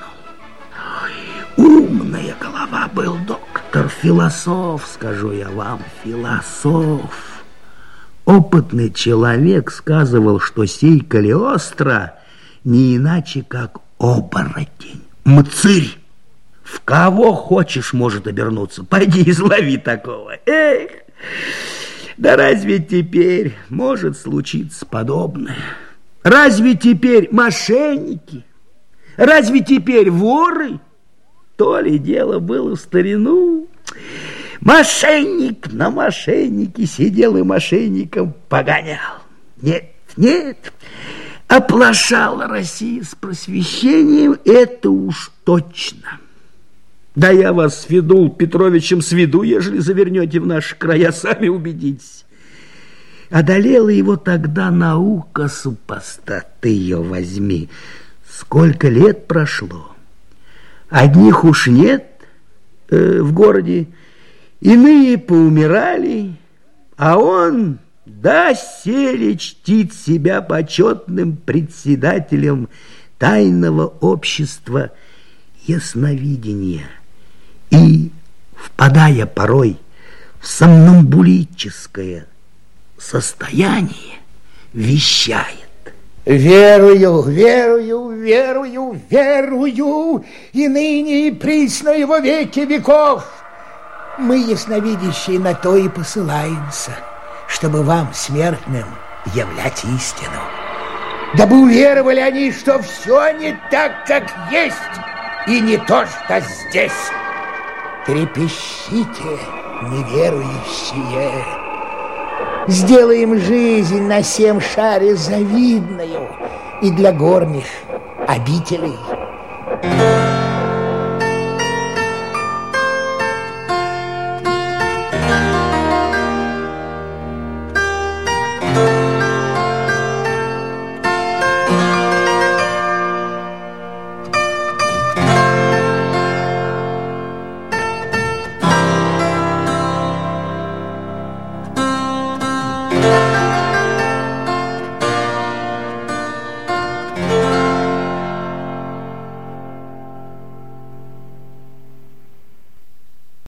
Умная голова был доктор, философ, скажу я вам, философ. Опытный человек сказывал, что сей Калиостро не иначе, как оборотень, мцырь. В кого хочешь может обернуться, пойди излови такого. Эх, да разве теперь может случиться подобное? Разве теперь мошенники? Разве теперь воры? То ли дело было в старину. Мошенник на мошеннике сидел и мошенником погонял. Нет, оплошала Россия с просвещением, это уж точно. Да я вас с Федул Петровичем сведу, ежели завернете в наши края, сами убедитесь. Одолела его тогда наука, супостат, ты ее возьми. Сколько лет прошло? Одних уж нет в городе, иные поумирали, а он доселе чтит себя почетным председателем тайного общества ясновидения и, впадая порой в сомнамбулическое состояние, вещает. Верую, верую, верую, верую, и ныне и присно и во веки веков. Мы, ясновидящие, на то и посылаемся, чтобы вам, смертным, являть истину. Дабы уверовали они, что все не так, как есть, и не то, что здесь. Трепещите, неверующие. Сделаем жизнь на сем шаре завидную и для горних обителей.